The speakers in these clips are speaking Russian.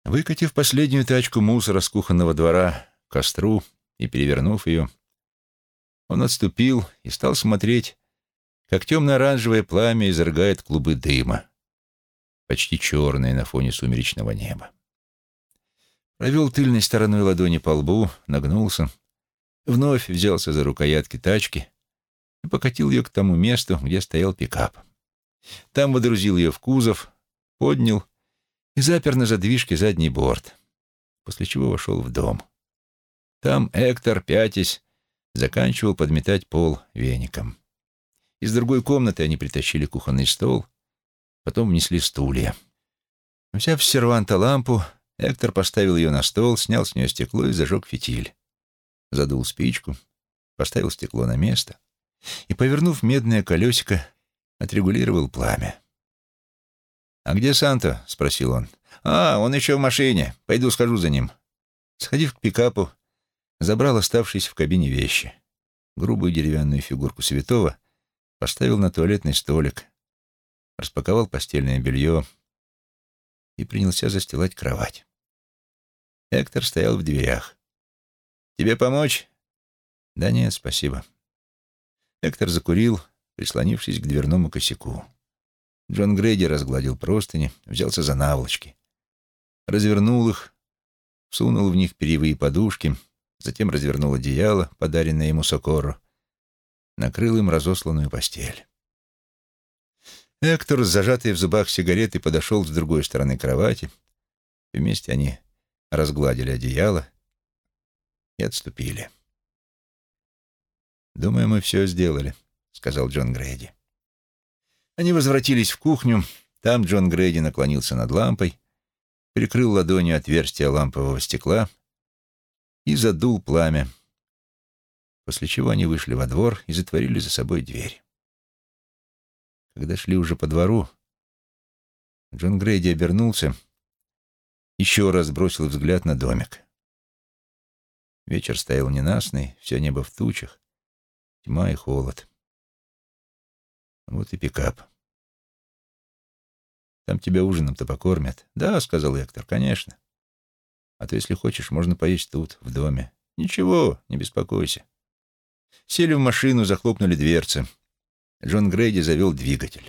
Выкатив последнюю тачку мусора с кухонного двора к костру и перевернув ее, он отступил и стал смотреть, как темно-оранжевое пламя изрыгает клубы дыма, почти черные на фоне сумеречного неба. Провел тыльной стороной ладони по лбу, нагнулся, вновь взялся за рукоятки тачки и покатил ее к тому месту, где стоял пикап. Там водрузил ее в кузов, поднял и запер на задвижке задний борт, после чего вошел в дом. Там Эктор, пятясь, заканчивал подметать пол веником. Из другой комнаты они притащили кухонный стол, потом внесли стулья. Взяв с серванта лампу, Эктор поставил ее на стол, снял с нее стекло и зажег фитиль. Задул спичку, поставил стекло на место и, повернув медное колесико, отрегулировал пламя. «А где Санта?» — спросил он. Он еще в машине. Пойду схожу за ним». Сходив к пикапу, забрал оставшиеся в кабине вещи. Грубую деревянную фигурку святого поставил на туалетный столик, распаковал постельное белье и принялся застилать кровать. Эктор стоял в дверях. «Тебе помочь?» «Да нет, спасибо». Эктор закурил, прислонившись к дверному косяку. Джон Грейди разгладил простыни, взялся за наволочки. Развернул их, сунул в них перьевые подушки, затем развернул одеяло, подаренное ему Сокорро, накрыл им разосланную постель. Эктор с зажатой в зубах сигаретой подошел с другой стороны кровати. Вместе они разгладили одеяло и отступили. «Думаю, мы все сделали», — сказал Джон Грейди. Они возвратились в кухню. Там Джон Грейди наклонился над лампой, прикрыл ладонью отверстие лампового стекла и задул пламя, после чего они вышли во двор и затворили за собой дверь. Когда шли уже по двору, Джон Грейди обернулся, еще раз бросил взгляд на домик. Вечер стоял ненастный, все небо в тучах, тьма и холод. Вот и пикап. «Там тебя ужином-то покормят». «Да», — сказал Эктор, — «конечно. А то, если хочешь, можно поесть тут, в доме». «Ничего, не беспокойся». Сели в машину, захлопнули дверцы. Джон Грейди завел двигатель.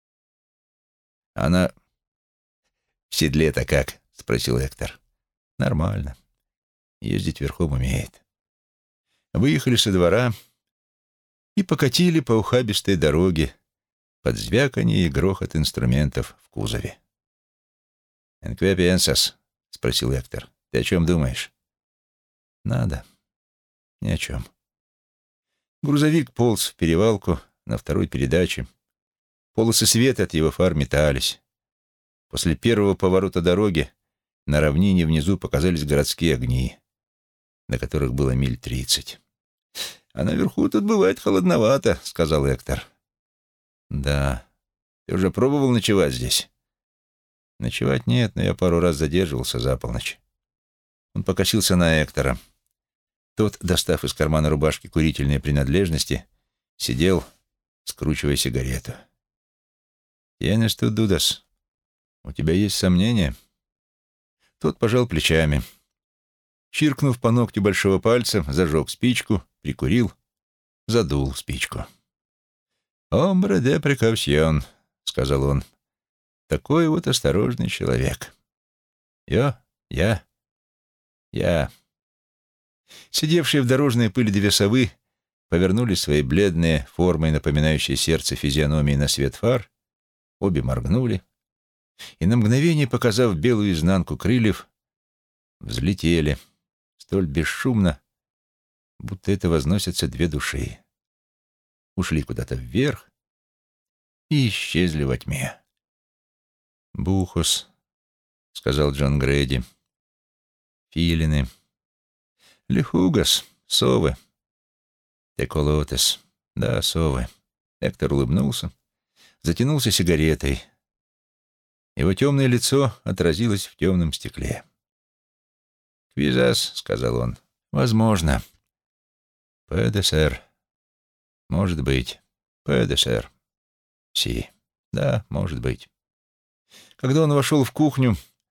«Она в седле-то как?» — спросил Эктор. «Нормально. Ездить верхом умеет». Выехали со двора и покатили по ухабистой дороге под звяканье и грохот инструментов в кузове. «En qué piensas?» — спросил Эктор. «Ты о чем думаешь?» «Надо. Ни о чем». Грузовик полз в перевалку на второй передаче. Полосы света от его фар метались. После первого поворота дороги на равнине внизу показались городские огни, до которых было миль 30. «А наверху тут бывает холодновато», — сказал Эктор. «Да. Ты уже пробовал ночевать здесь?» «Ночевать нет, но я пару раз задерживался за полночь». Он покосился на Эктора. Тот, достав из кармана рубашки курительные принадлежности, сидел, скручивая сигарету. «Tienes tú dudas? У тебя есть сомнения?» Тот пожал плечами. Чиркнув по ногтю большого пальца, зажег спичку, прикурил, задул спичку. «Hombre de precaución», — сказал он. «Такой вот осторожный человек». Я. Сидевшие в дорожной пыли две совы повернули свои бледные, формой напоминающие сердце физиономии на свет фар, обе моргнули и, на мгновение показав белую изнанку крыльев, взлетели столь бесшумно, будто это возносятся две души. Ушли куда-то вверх и исчезли во тьме. «Бухос», — сказал Джон Грейди. «Филины. Лихугас. Совы. Теколотес. Да, совы». Эктор улыбнулся, затянулся сигаретой. Его темное лицо отразилось в темном стекле. «Квизас», — сказал он. «Возможно». «Пэде, сэр». «Может быть». «Пэде, сэр». «Си». «Да, может быть». Когда он вошел в кухню,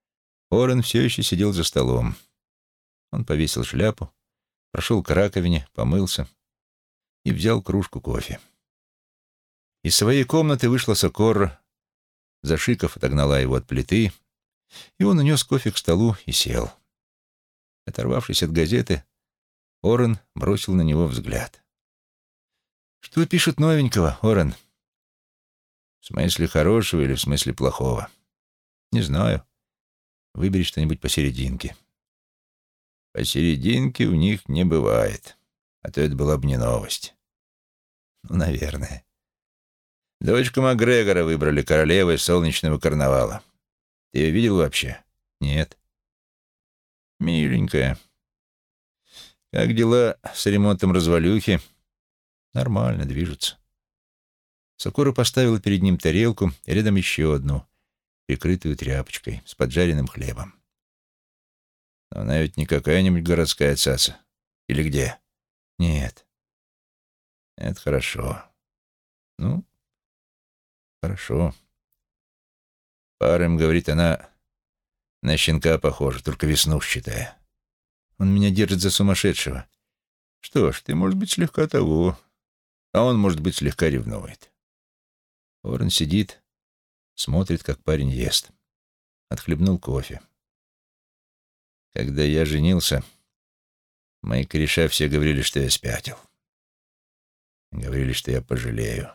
Орен все еще сидел за столом. Он повесил шляпу, прошел к раковине, помылся и взял кружку кофе. Из своей комнаты вышла Сокорра, Зашиков отогнала его от плиты, и он унес кофе к столу и сел. Оторвавшись от газеты, Орен бросил на него взгляд. «Что пишут новенького, Орен?» «В смысле хорошего или в смысле плохого?» «Не знаю. Выбери что-нибудь посерединке». «Посерединке у них не бывает, а то это была бы не новость». «Ну, наверное». «Дочку Макгрегора выбрали королевой солнечного карнавала. Ты ее видел вообще?» «Нет». «Миленькая. Как дела с ремонтом развалюхи?» «Нормально, движутся». Сокора поставила перед ним тарелку, и рядом еще одну, прикрытую тряпочкой, с поджаренным хлебом. «Но она ведь не какая-нибудь городская цаца. Или где?» «Нет». «Это хорошо. Ну, хорошо. Парым, говорит, она на щенка похожа, только веснушчатая. Он меня держит за сумасшедшего. Что ж, ты, может быть, слегка того, а он, может быть, слегка ревнует». Орен сидит, смотрит, как парень ест. Отхлебнул кофе. «Когда я женился, мои кореша все говорили, что я спятил. Говорили, что я пожалею».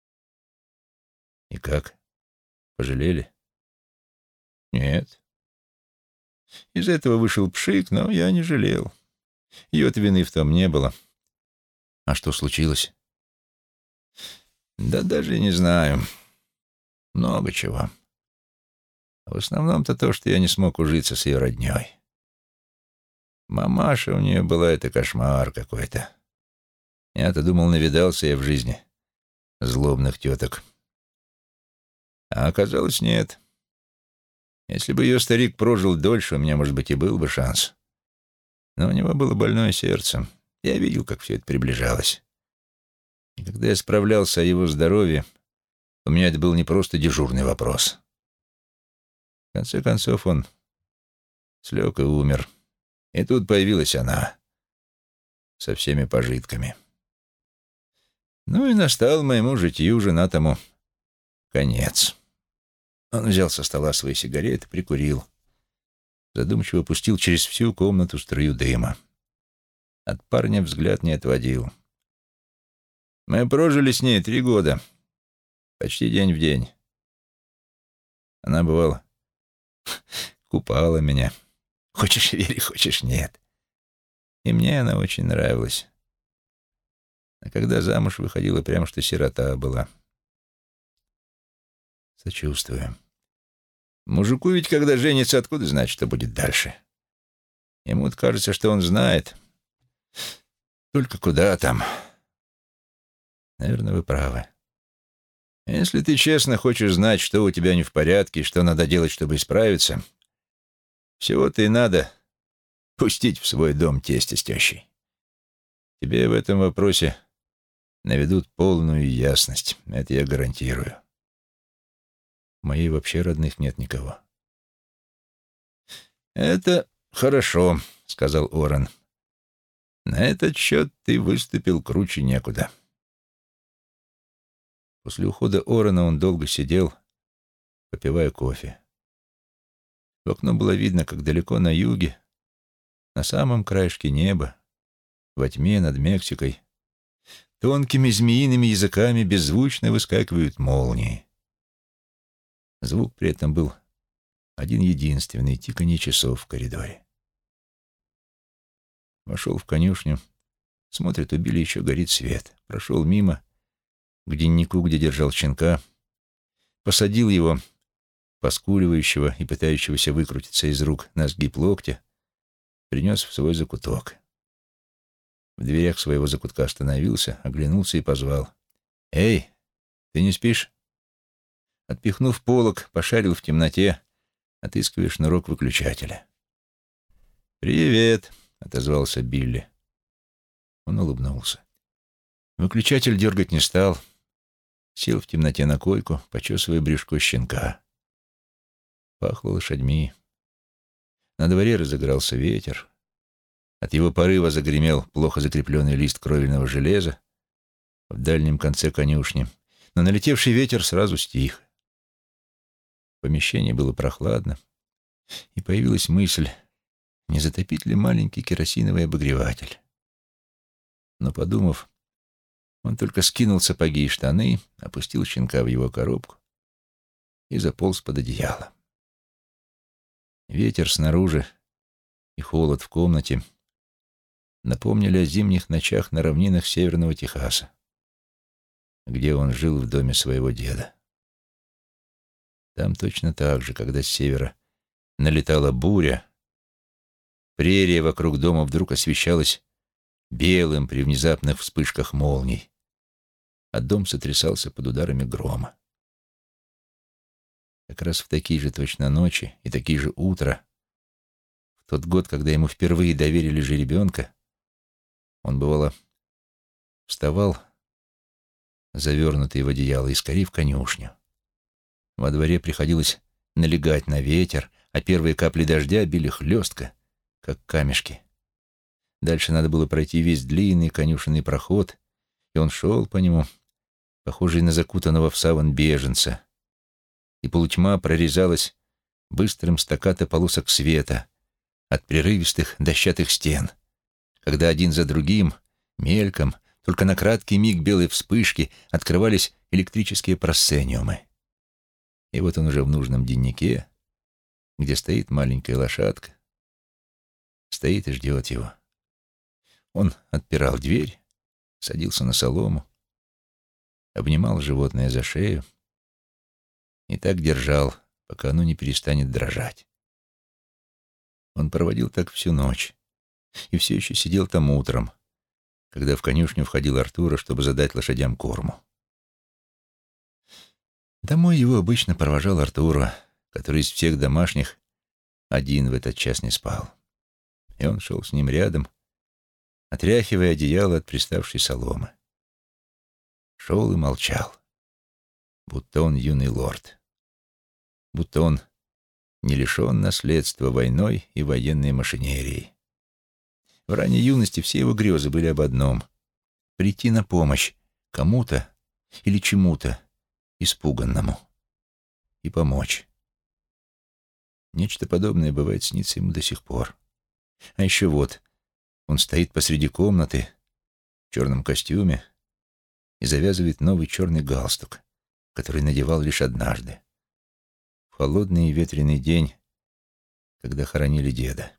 «И как? Пожалели?» «Нет. Из этого вышел пшик, но я не жалел. Ее-то вины в том не было». «А что случилось?» «Да даже не знаю. Много чего. В основном-то то, что я не смог ужиться с ее роднёй. Мамаша у нее была, это кошмар какой-то. Я-то думал, навидался я в жизни злобных теток. А оказалось, нет. Если бы ее старик прожил дольше, у меня, может быть, и был бы шанс. Но у него было больное сердце. Я видел, как все это приближалось. И когда я справлялся о его здоровье, у меня это был не просто дежурный вопрос. В конце концов, он слег и умер. И тут появилась она со всеми пожитками. Ну и настал моему житию женатому конец. Он взял со стола свои сигареты, прикурил. Задумчиво пустил через всю комнату струю дыма. От парня взгляд не отводил. Мы прожили с ней 3 года. Почти день в день. Она, бывало, купала меня. Хочешь — верь, хочешь — нет. И мне она очень нравилась. А когда замуж выходила, прямо что сирота была. Сочувствую. Мужику ведь, когда женится, откуда знать, что будет дальше? Ему-то кажется, что он знает. Только куда там? Наверное, вы правы. Если ты честно хочешь знать, что у тебя не в порядке и что надо делать, чтобы исправиться, всего-то и надо пустить в свой дом тестя с тещей. Тебе в этом вопросе наведут полную ясность. Это я гарантирую. У моей вообще родных нет никого. «Это хорошо», — сказал Орен. «На этот счет ты выступил круче некуда». После ухода Орена он долго сидел, попивая кофе. В окно было видно, как далеко на юге, на самом краешке неба, во тьме над Мексикой, тонкими змеиными языками беззвучно выскакивают молнии. Звук при этом был один-единственный — тиканье часов в коридоре. Вошел в конюшню, смотрит, у Билли еще горит свет. Прошел мимо, к деннику, где держал щенка, посадил его, поскуливающего и пытающегося выкрутиться из рук на сгиб локтя, принес в свой закуток. В дверях своего закутка остановился, оглянулся и позвал. «Эй, ты не спишь?» Отпихнув полог, пошарил в темноте, отыскивая шнурок выключателя. «Привет», — отозвался Билли. Он улыбнулся. Выключатель дергать не стал, сел в темноте на койку, почесывая брюшко щенка. Пахло лошадьми. На дворе разыгрался ветер. От его порыва загремел плохо закрепленный лист кровельного железа в дальнем конце конюшни, но налетевший ветер сразу стих. В помещении было прохладно, и появилась мысль, не затопить ли маленький керосиновый обогреватель. Но, подумав, он только скинул сапоги и штаны, опустил щенка в его коробку и заполз под одеяло. Ветер снаружи и холод в комнате напомнили о зимних ночах на равнинах северного Техаса, где он жил в доме своего деда. Там точно так же, когда с севера налетала буря, прерия вокруг дома вдруг освещалась белым при внезапных вспышках молний, а дом сотрясался под ударами грома. Как раз в такие же точно ночи и такие же утра, в тот год, когда ему впервые доверили жеребенка, он, бывало, вставал, завернутый в одеяло, и скорее в конюшню. Во дворе приходилось налегать на ветер, а первые капли дождя били хлестко, как камешки. Дальше надо было пройти весь длинный конюшенный проход, и он шел по нему, похожий на закутанного в саван беженца, и полутьма прорезалась быстрым стаккато полосок света от прерывистых дощатых стен, когда один за другим, мельком, только на краткий миг белой вспышки открывались электрические просцениумы. И вот он уже в нужном деннике, где стоит маленькая лошадка, стоит и ждет его. Он отпирал дверь, садился на солому, обнимал животное за шею и так держал, пока оно не перестанет дрожать. Он проводил так всю ночь и все еще сидел там утром, когда в конюшню входил Артура, чтобы задать лошадям корму. Домой его обычно провожал Артура, который из всех домашних один в этот час не спал. И он шел с ним рядом, отряхивая одеяло от приставшей соломы. Шел и молчал, будто он юный лорд, будто он не лишен наследства войной и военной машинерией. В ранней юности все его грезы были об одном — прийти на помощь кому-то или чему-то испуганному и помочь. Нечто подобное бывает снится ему до сих пор. А еще вот, он стоит посреди комнаты в черном костюме и завязывает новый черный галстук, который надевал лишь однажды, в холодный и ветреный день, когда хоронили деда.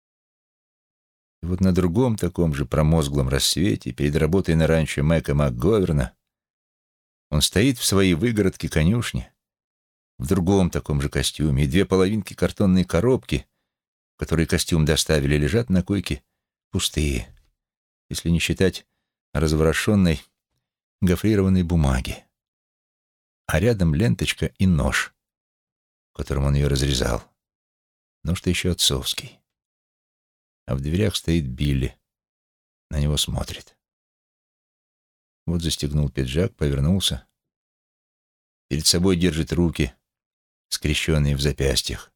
И вот на другом таком же промозглом рассвете, перед работой на ранчо Мэка МакГоверна, он стоит в своей выгородке конюшни, в другом таком же костюме, и две половинки картонной коробки, в которой костюм доставили, лежат на койке пустые, если не считать разворошенной гофрированной бумаги. А рядом ленточка и нож, которым он ее разрезал. Нож-то еще отцовский. А в дверях стоит Билли, на него смотрит. Вот застегнул пиджак, повернулся. Перед собой держит руки, скрещенные в запястьях.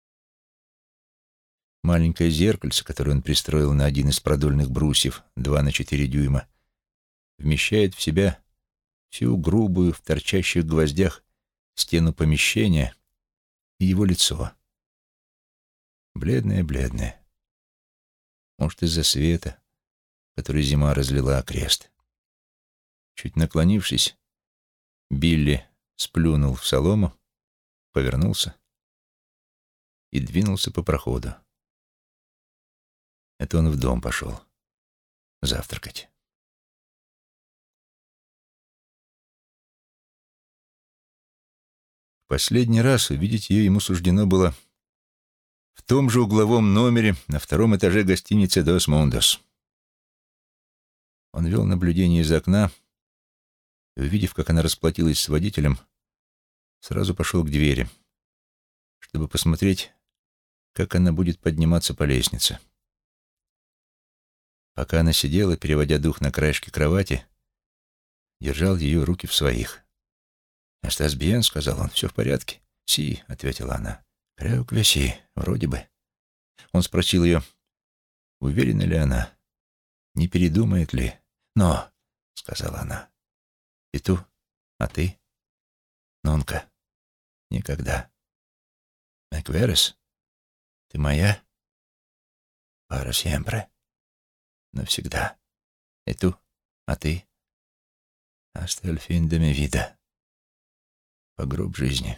Маленькое зеркальце, которое он пристроил на один из продольных брусьев 2 на 4 дюйма, вмещает в себя всю грубую в торчащих гвоздях стену помещения и его лицо. Бледное-бледное. Может, из-за света, который зима разлила окрест. Чуть наклонившись, Билли сплюнул в солому, повернулся и двинулся по проходу. Это он в дом пошел завтракать. В последний раз увидеть ее ему суждено было в том же угловом номере на 2-м этаже гостиницы «Дос Мундос». Он вел наблюдение из окна и, увидев, как она расплатилась с водителем, сразу пошел к двери, чтобы посмотреть, как она будет подниматься по лестнице. Пока она сидела, переводя дух на краешке кровати, держал ее руки в своих. «Астас бьен», — сказал он, — «все в порядке». «Си», — ответила она. «Кряу квеси, вроде бы». Он спросил ее, уверена ли она, не передумает ли. «Но», — сказала она, — «и ту, а ты, Нонка, никогда. Экверес, ты моя, para siempre, навсегда. И ту, а ты, hasta el fin de mi vida, по гроб жизни.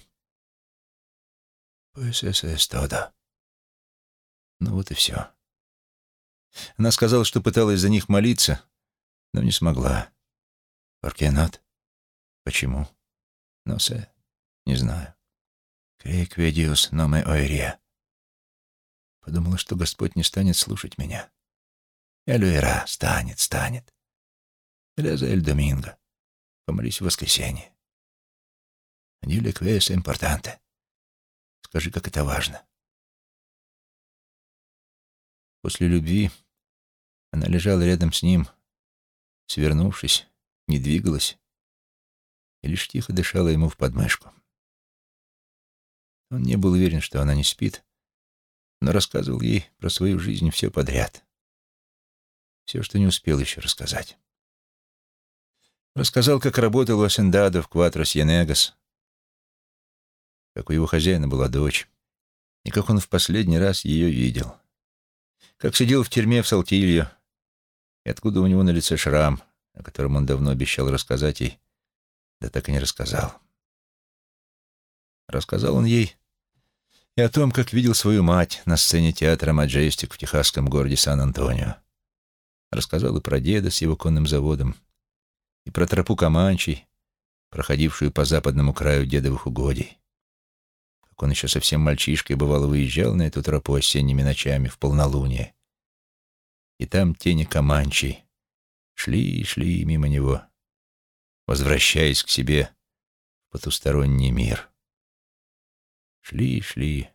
Pues eso es todo». Ну вот и все. Она сказала, что пыталась за них молиться, но не смогла. «Por qué not?» Почему? No sé. Не знаю. «Cree que Dios no me oiría». Подумала, что Господь не станет слушать меня. «Él oirá». Станет. «Reza el domingo». Помолись в воскресенье. «Dile que es importante». Скажи, как это важно. После любви она лежала рядом с ним, свернувшись, не двигалась и лишь тихо дышала ему в подмышку. Он не был уверен, что она не спит, но рассказывал ей про свою жизнь все подряд. Все, что не успел еще рассказать. Рассказал, как работал у Асендадо в Кватрос-Янегас, как у его хозяина была дочь, и как он в последний раз ее видел. Как сидел в тюрьме в Салтильо, и откуда у него на лице шрам, о котором он давно обещал рассказать ей, да так и не рассказал. Рассказал он ей и о том, как видел свою мать на сцене театра «Маджестик» в техасском городе Сан-Антонио. Рассказал и про деда с его конным заводом, и про тропу Команчей, проходившую по западному краю дедовых угодий. Как он еще совсем мальчишкой бывало выезжал на эту тропу осенними ночами в полнолуние. И там тени Команчей шли и шли мимо него, возвращаясь к себе в потусторонний мир. Шли и шли.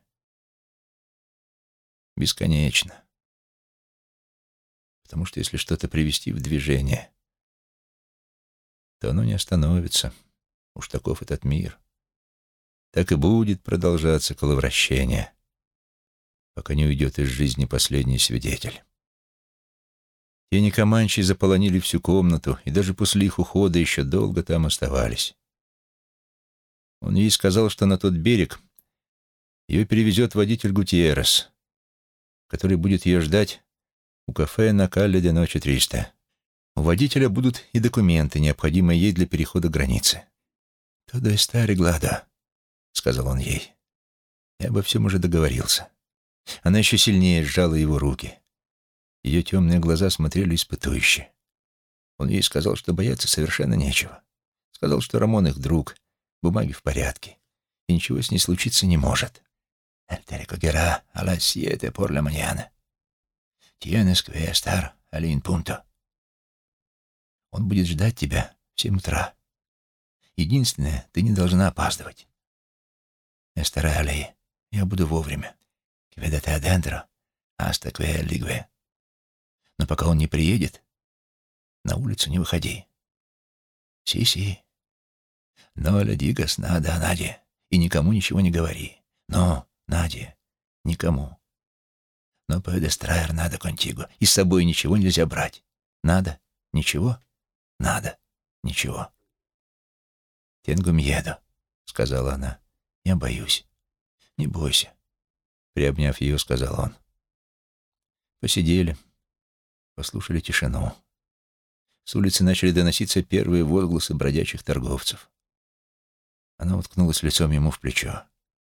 Бесконечно. Потому что если что-то привести в движение, то оно не остановится. Уж таков этот мир. Так и будет продолжаться коловращение, пока не уйдет из жизни последний свидетель. Тени Команчей заполонили всю комнату, и даже после их ухода еще долго там оставались. Он ей сказал, что на тот берег ее перевезет водитель Гутьеррес, который будет ее ждать у кафе на Калле де Ночи Триста. У водителя будут и документы, необходимые ей для перехода границы. «Todo está arreglado», — сказал он ей. «Я обо всем уже договорился». Она еще сильнее сжала его руки. Ее темные глаза смотрели испытующе. Он ей сказал, что бояться совершенно нечего. Сказал, что Рамон их друг, бумаги в порядке, и ничего с ней случиться не может. «Él te recogerá a las 7 por la mañana. Tienes que estar al punto». Он будет ждать тебя в 7 утра. Единственное, ты не должна опаздывать. «Estaré allí». Я буду вовремя. «Quédate adentro hasta que él llegue». Но пока он не приедет, на улицу не выходи. «Sí». «No le digas nada a nadie». И никому ничего не говори. «No, Надя, никому». «No puedes traer nada contigo». И с собой ничего нельзя брать. «Надо? Ничего? Надо? Ничего». «Tengo miedo», — сказала она. «Я боюсь». «Не бойся», — приобняв ее, сказал он. Посидели, послушали тишину. С улицы начали доноситься первые возгласы бродячих торговцев. Она уткнулась лицом ему в плечо.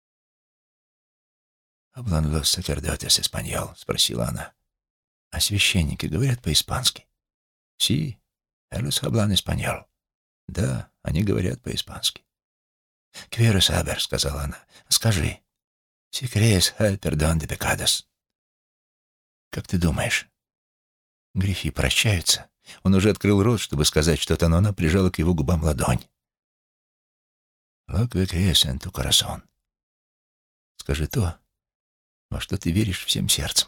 «Hablan los sacerdotes español?» — спросила она. «А священники говорят по-испански?» «Sí, ellos hablan español». «Да, они говорят по-испански». «Quiero saber», — сказала она. «Скажи, si crees el perdón de pecados». «Как ты думаешь, грехи прощаются?» Он уже открыл рот, чтобы сказать что-то, но она прижала к его губам ладонь. «Lo que crees en tu corazón». «Скажи то, во что ты веришь всем сердцем».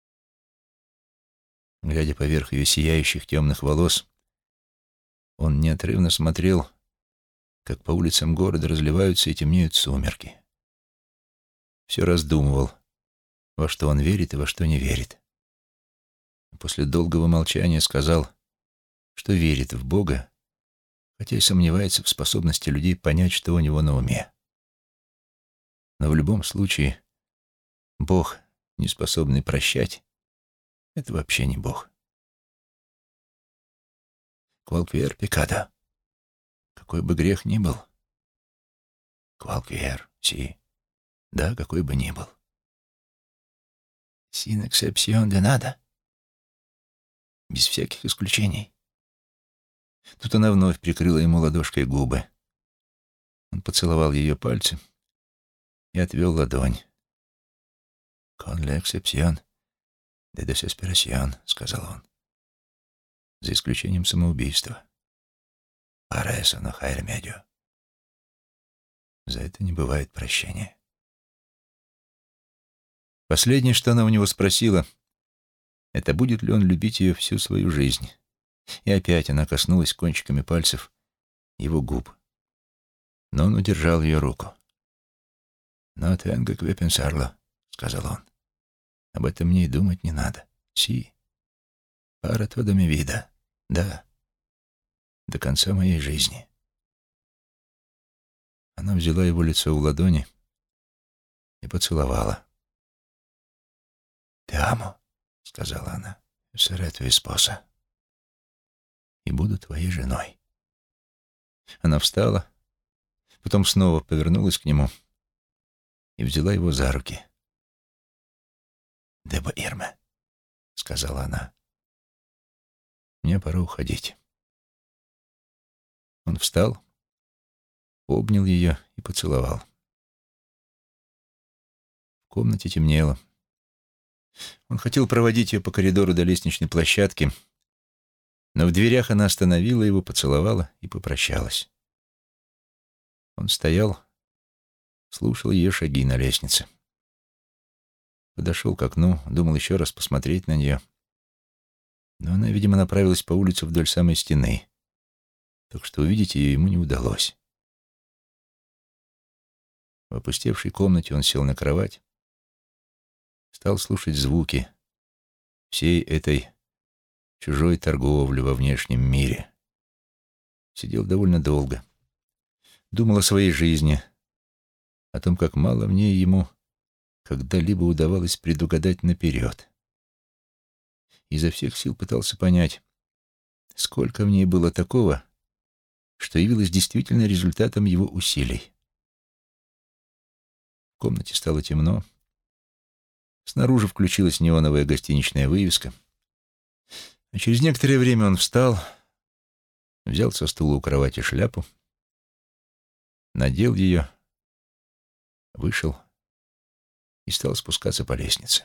Глядя поверх ее сияющих темных волос, он неотрывно смотрел, как по улицам города разливаются и темнеют сумерки. Все раздумывал, во что он верит и во что не верит. После долгого молчания сказал, что верит в Бога, хотя и сомневается в способности людей понять, что у него на уме. Но в любом случае Бог, не способный прощать, это вообще не Бог. Qualquier pecado. Какой бы грех ни был. Qualquier, sí. Да, какой бы ни был. Sin excepción de nada. Без всяких исключений. Тут она вновь прикрыла ему ладошкой губы. Он поцеловал ее пальцы и отвел ладонь. «Con la excepción de desesperación», — сказал он. «За исключением самоубийства. Para eso no hay remedio». За это не бывает прощения. Последнее, что она у него спросила, это будет ли он любить ее всю свою жизнь. И опять она коснулась кончиками пальцев его губ. Но он удержал ее руку. «No tengo que pensarlo», — сказал он. «Об этом мне и думать не надо. Sí. Para toda mi vida. Да. До конца моей жизни». Она взяла его лицо в ладони и поцеловала. «Te amo», — сказала она. «Seré tu esposa». «И буду твоей женой». Она встала, потом снова повернулась к нему и взяла его за руки. «Debo irme», — сказала она. «Мне пора уходить». Он встал, обнял ее и поцеловал. В комнате темнело. Он хотел проводить ее по коридору до лестничной площадки, но в дверях она остановила его, поцеловала и попрощалась. Он стоял, слушал ее шаги на лестнице. Подошел к окну, думал еще раз посмотреть на нее. Но она, видимо, направилась по улице вдоль самой стены, так что увидеть ее ему не удалось. В опустевшей комнате он сел на кровать, стал слушать звуки всей этой чужой торговли во внешнем мире. Сидел довольно долго. Думал о своей жизни, о том, как мало в ней ему когда-либо удавалось предугадать наперед. Изо всех сил пытался понять, сколько в ней было такого, что явилось действительно результатом его усилий. В комнате стало темно. Снаружи включилась неоновая гостиничная вывеска. А через некоторое время он встал, взял со стула у кровати шляпу, надел ее, вышел и стал спускаться по лестнице.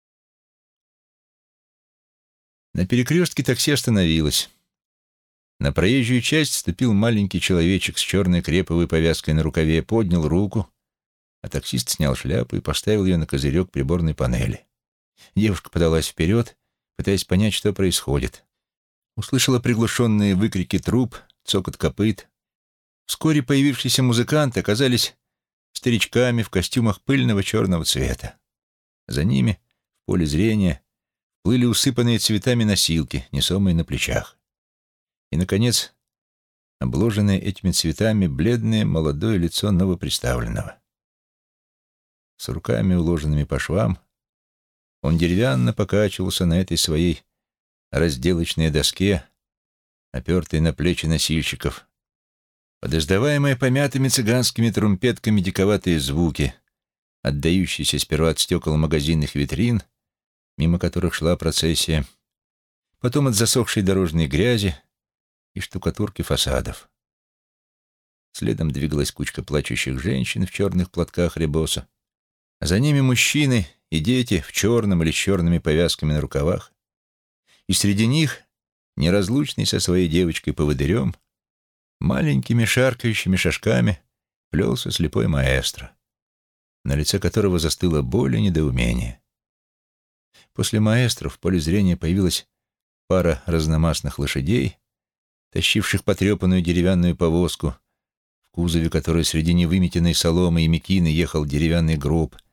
На перекрестке такси остановилось. На проезжую часть вступил маленький человечек с черной креповой повязкой на рукаве, поднял руку, а таксист снял шляпу и поставил ее на козырек приборной панели. Девушка подалась вперед, пытаясь понять, что происходит. Услышала приглушенные выкрики труб, цокот копыт. Вскоре появившиеся музыканты оказались старичками в костюмах пыльного черного цвета. За ними, в поле зрения, плыли усыпанные цветами носилки, несомые на плечах. И, наконец, обложенное этими цветами бледное молодое лицо новоприставленного. С руками, уложенными по швам, он деревянно покачивался на этой своей разделочной доске, опертой на плечи носильщиков, под издаваемые помятыми цыганскими трумпетками диковатые звуки, отдающиеся сперва от стекол магазинных витрин, мимо которых шла процессия, потом от засохшей дорожной грязи и штукатурки фасадов. Следом двигалась кучка плачущих женщин в черных платках ребоса, а за ними мужчины и дети в черном или с черными повязками на рукавах, и среди них, неразлучный со своей девочкой-поводырем, маленькими шаркающими шажками плелся слепой маэстро, на лице которого застыла боль и недоумение. После маэстро в поле зрения появилась пара разномастных лошадей, тащивших потрепанную деревянную повозку, в кузове которой среди невыметенной соломы и мекины ехал деревянный гроб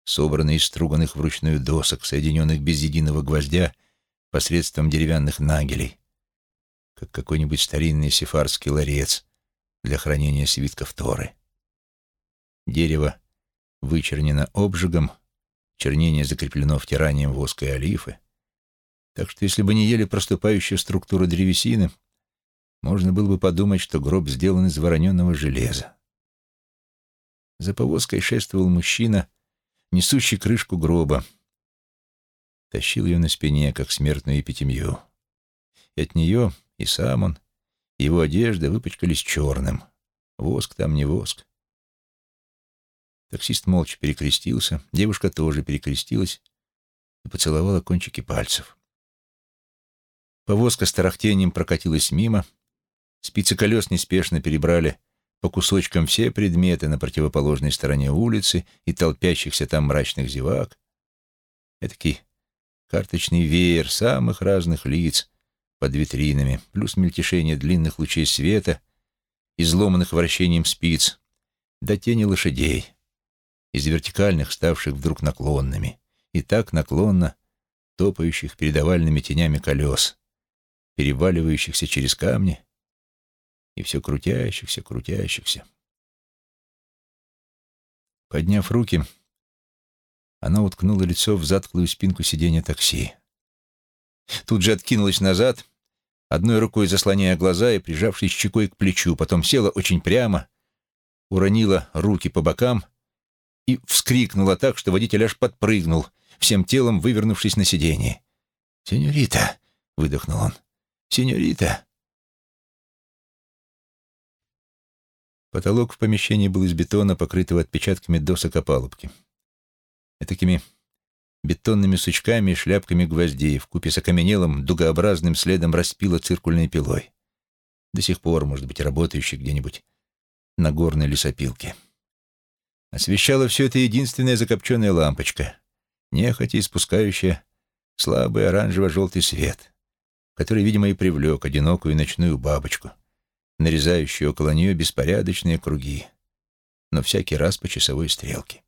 собранный из струганных вручную досок, соединенных без единого гвоздя посредством деревянных нагелей, как какой-нибудь старинный сефардский ларец для хранения свитков Торы. Дерево вычернено обжигом, чернение закреплено втиранием воска и олифы, так что если бы не еле проступающую структуру древесины, можно было бы подумать, что гроб сделан из вороненого железа. За повозкой шествовал мужчина, несущий крышку гроба. Тащил ее на спине, как смертную епитемью. И от нее и сам он, и его одежда выпачкались черным. Воск там не воск. Таксист молча перекрестился, девушка тоже перекрестилась и поцеловала кончики пальцев. Повозка с тарахтением прокатилась мимо, спицы колес неспешно перебрали по кусочкам все предметы на противоположной стороне улицы и толпящихся там мрачных зевак. Этакий карточный веер самых разных лиц под витринами, плюс мельтешение длинных лучей света, изломанных вращением спиц, до тени лошадей, из вертикальных, ставших вдруг наклонными, и так наклонно топающих перед овальными тенями колес, переваливающихся через камни и все крутящихся, крутящихся. Подняв руки, она уткнула лицо в затклую спинку сиденья такси. Тут же откинулась назад, одной рукой заслоняя глаза и прижавшись щекой к плечу, потом села очень прямо, уронила руки по бокам и вскрикнула так, что водитель аж подпрыгнул, всем телом вывернувшись на сиденье. «Сеньорита!» — выдохнул он. «Сеньорита!» Потолок в помещении был из бетона, покрытого отпечатками досок опалубки. Этакими бетонными сучками и шляпками гвоздей вкупе с окаменелым дугообразным следом распила циркульной пилой, до сих пор, может быть, работающей где-нибудь на горной лесопилке. Освещала все это единственная закопченная лампочка, нехотя испускающая слабый оранжево-желтый свет, который, видимо, и привлек одинокую ночную бабочку, нарезающую около нее беспорядочные круги, но всякий раз по часовой стрелке.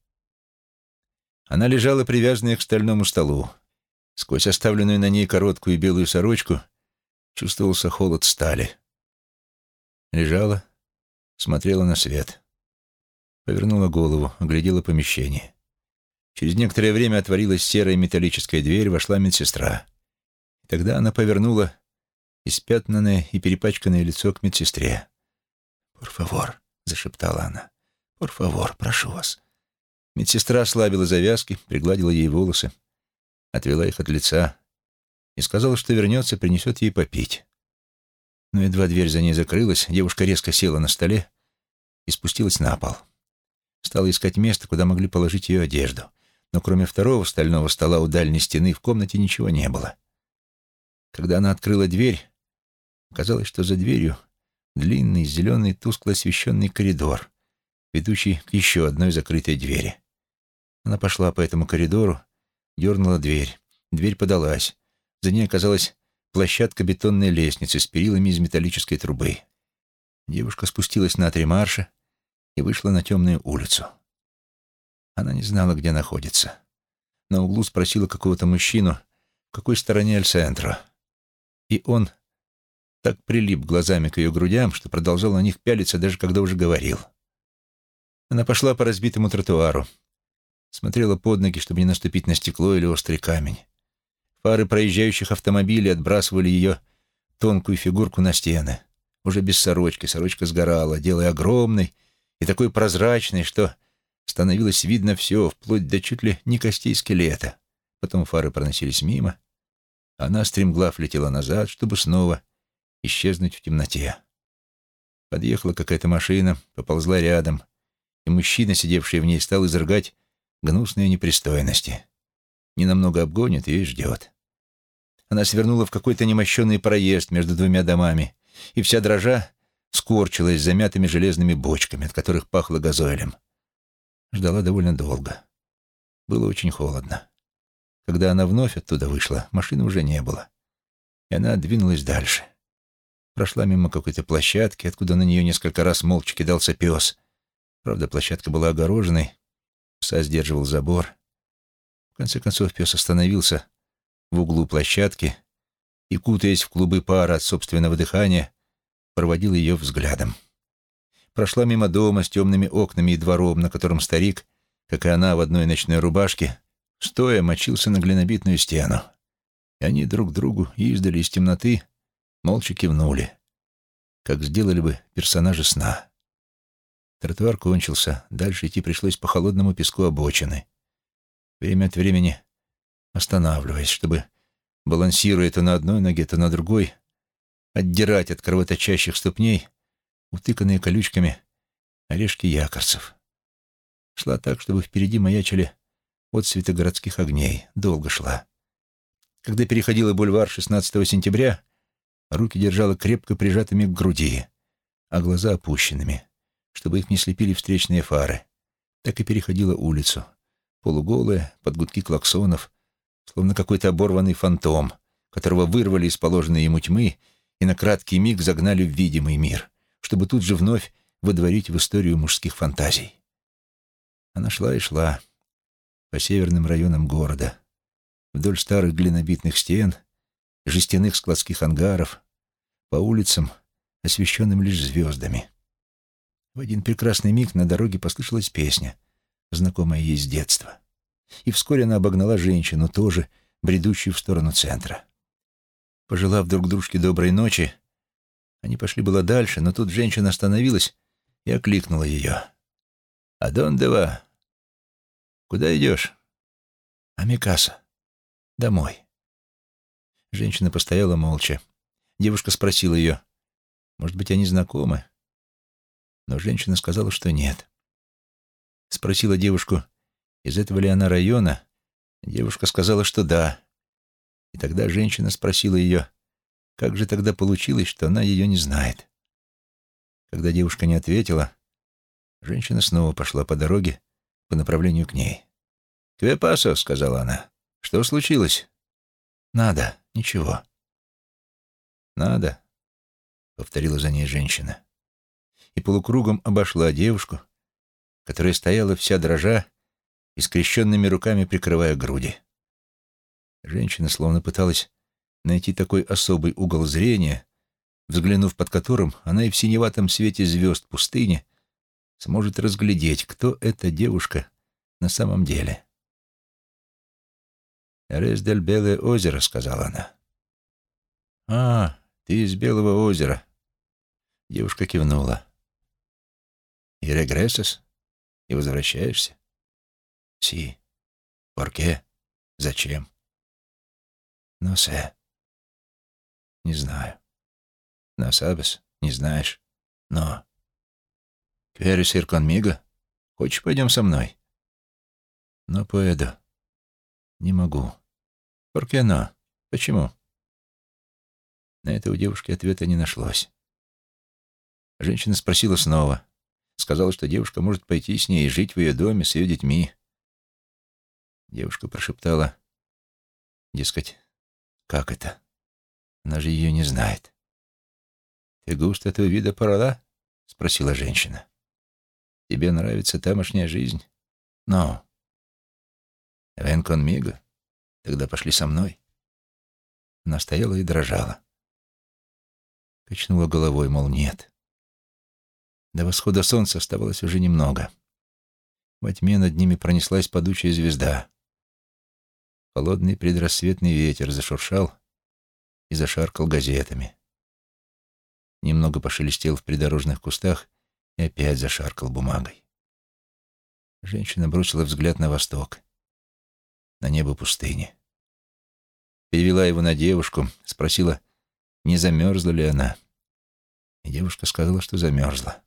Она лежала привязанная к стальному столу. Сквозь оставленную на ней короткую белую сорочку чувствовался холод стали. Лежала, смотрела на свет. Повернула голову, оглядела помещение. Через некоторое время отворилась серая металлическая дверь, вошла медсестра. И тогда она повернула испятнанное и перепачканное лицо к медсестре. «Пор фавор», — зашептала она. «Пор фавор, прошу вас». Медсестра ослабила завязки, пригладила ей волосы, отвела их от лица и сказала, что вернется, принесет ей попить. Но едва дверь за ней закрылась, девушка резко села на столе и спустилась на пол. Стала искать место, куда могли положить ее одежду, но кроме второго стального стола у дальней стены в комнате ничего не было. Когда она открыла дверь, оказалось, что за дверью длинный, зеленый, тускло освещенный коридор, ведущий к еще одной закрытой двери. Она пошла по этому коридору, дернула дверь. Дверь подалась. За ней оказалась площадка бетонной лестницы с перилами из металлической трубы. Девушка спустилась на 3 марша и вышла на темную улицу. Она не знала, где находится. На углу спросила какого-то мужчину, в какой стороне Аль-Центро. И он так прилип глазами к ее грудям, что продолжал на них пялиться, даже когда уже говорил. Она пошла по разбитому тротуару, смотрела под ноги, чтобы не наступить на стекло или острый камень. Фары проезжающих автомобилей отбрасывали ее тонкую фигурку на стены. Уже без сорочки, сорочка сгорала, делая огромной и такой прозрачной, что становилось видно все, вплоть до чуть ли не костей скелета. Потом фары проносились мимо, а она стремглав летела назад, чтобы снова исчезнуть в темноте. Подъехала какая-то машина, поползла рядом, и мужчина, сидевший в ней, стал изрыгать гнусные непристойности. Ненамного обгонит ее и ждет. Она свернула в какой-то немощенный проезд между 2 домами, и вся дрожа скорчилась замятыми железными бочками, от которых пахло газоилем. Ждала довольно долго. Было очень холодно. Когда она вновь оттуда вышла, машины уже не было, и она двинулась дальше. Прошла мимо какой-то площадки, откуда на нее несколько раз молча кидался пес. Правда, площадка была огороженной, пса сдерживал забор. конце концов пес остановился в углу площадки и, кутаясь в клубы пара от собственного дыхания, проводил ее взглядом. Прошла мимо дома с темными окнами и двором, на котором старик, как и она в одной ночной рубашке, стоя мочился на глинобитную стену. И они друг другу издали из темноты молча кивнули, как сделали бы персонажи сна. Тротуар кончился, дальше идти пришлось по холодному песку обочины, время от времени останавливаясь, чтобы, балансируя то на одной ноге, то на другой, отдирать от кровоточащих ступней утыканные колючками орешки якорцев. Шла так, чтобы впереди маячили отсветы городских огней. Долго шла. Когда переходила бульвар 16 сентября, руки держала крепко прижатыми к груди, а глаза опущенными, чтобы их не слепили встречные фары. Так и переходила улицу, полуголая, под гудки клаксонов, словно какой-то оборванный фантом, которого вырвали из положенной ему тьмы и на краткий миг загнали в видимый мир, чтобы тут же вновь водворить в историю мужских фантазий. Она шла и шла по северным районам города, вдоль старых глинобитных стен, жестяных складских ангаров, по улицам, освещенным лишь звездами. В один прекрасный миг на дороге послышалась песня, знакомая ей с детства. И вскоре она обогнала женщину, тоже бредущую в сторону центра. Пожелав друг дружке доброй ночи, они пошли было дальше, но тут женщина остановилась и окликнула ее. «Адон-дева, куда идешь?» «Амикаса. Домой». Женщина постояла молча. Девушка спросила ее, может быть, они знакомы? Но женщина сказала, что нет. Спросила девушку, из этого ли она района? Девушка сказала, что да. И тогда женщина спросила ее, как же тогда получилось, что она ее не знает. Когда девушка не ответила, женщина снова пошла по дороге по направлению к ней. «Кве пасо», — сказала она. «Что случилось?» «Надо, ничего». «Надо», — повторила за ней женщина. И полукругом обошла девушку, которая стояла вся дрожа и скрещенными руками прикрывая груди. Женщина словно пыталась найти такой особый угол зрения, взглянув под которым она и в синеватом свете звезд пустыни сможет разглядеть, кто эта девушка на самом деле. «Эрес-дель-Белое озеро», — сказала она. «А, ты из Белого озера». Девушка кивнула. «И регрессос? И возвращаешься?» «Си. Порке? Зачем?» «Но се. Не знаю». «Но сабес? Не знаешь. Но...» «Quieres ir conmigo? Хочешь, пойдем со мной?» «Но puedo. Не могу». «Por qué no? Почему?» На это у девушки ответа не нашлось. Женщина спросила снова. Сказала, что девушка может пойти с ней и жить в ее доме с ее детьми. Девушка прошептала, дескать, как это? Она же ее не знает. «Ты густо этого вида порода?» — спросила женщина. «Тебе нравится тамошняя жизнь?» «Но...» «Вен конмиго? Тогда пошли со мной». Она стояла и дрожала. Качнула головой, мол, нет. До восхода солнца оставалось уже немного. Во тьме над ними пронеслась падучая звезда. Холодный предрассветный ветер зашуршал и зашаркал газетами. Немного пошелестел в придорожных кустах и опять зашаркал бумагой. Женщина бросила взгляд на восток, на небо пустыни. Перевела его на девушку, спросила, не замерзла ли она. И девушка сказала, что замерзла.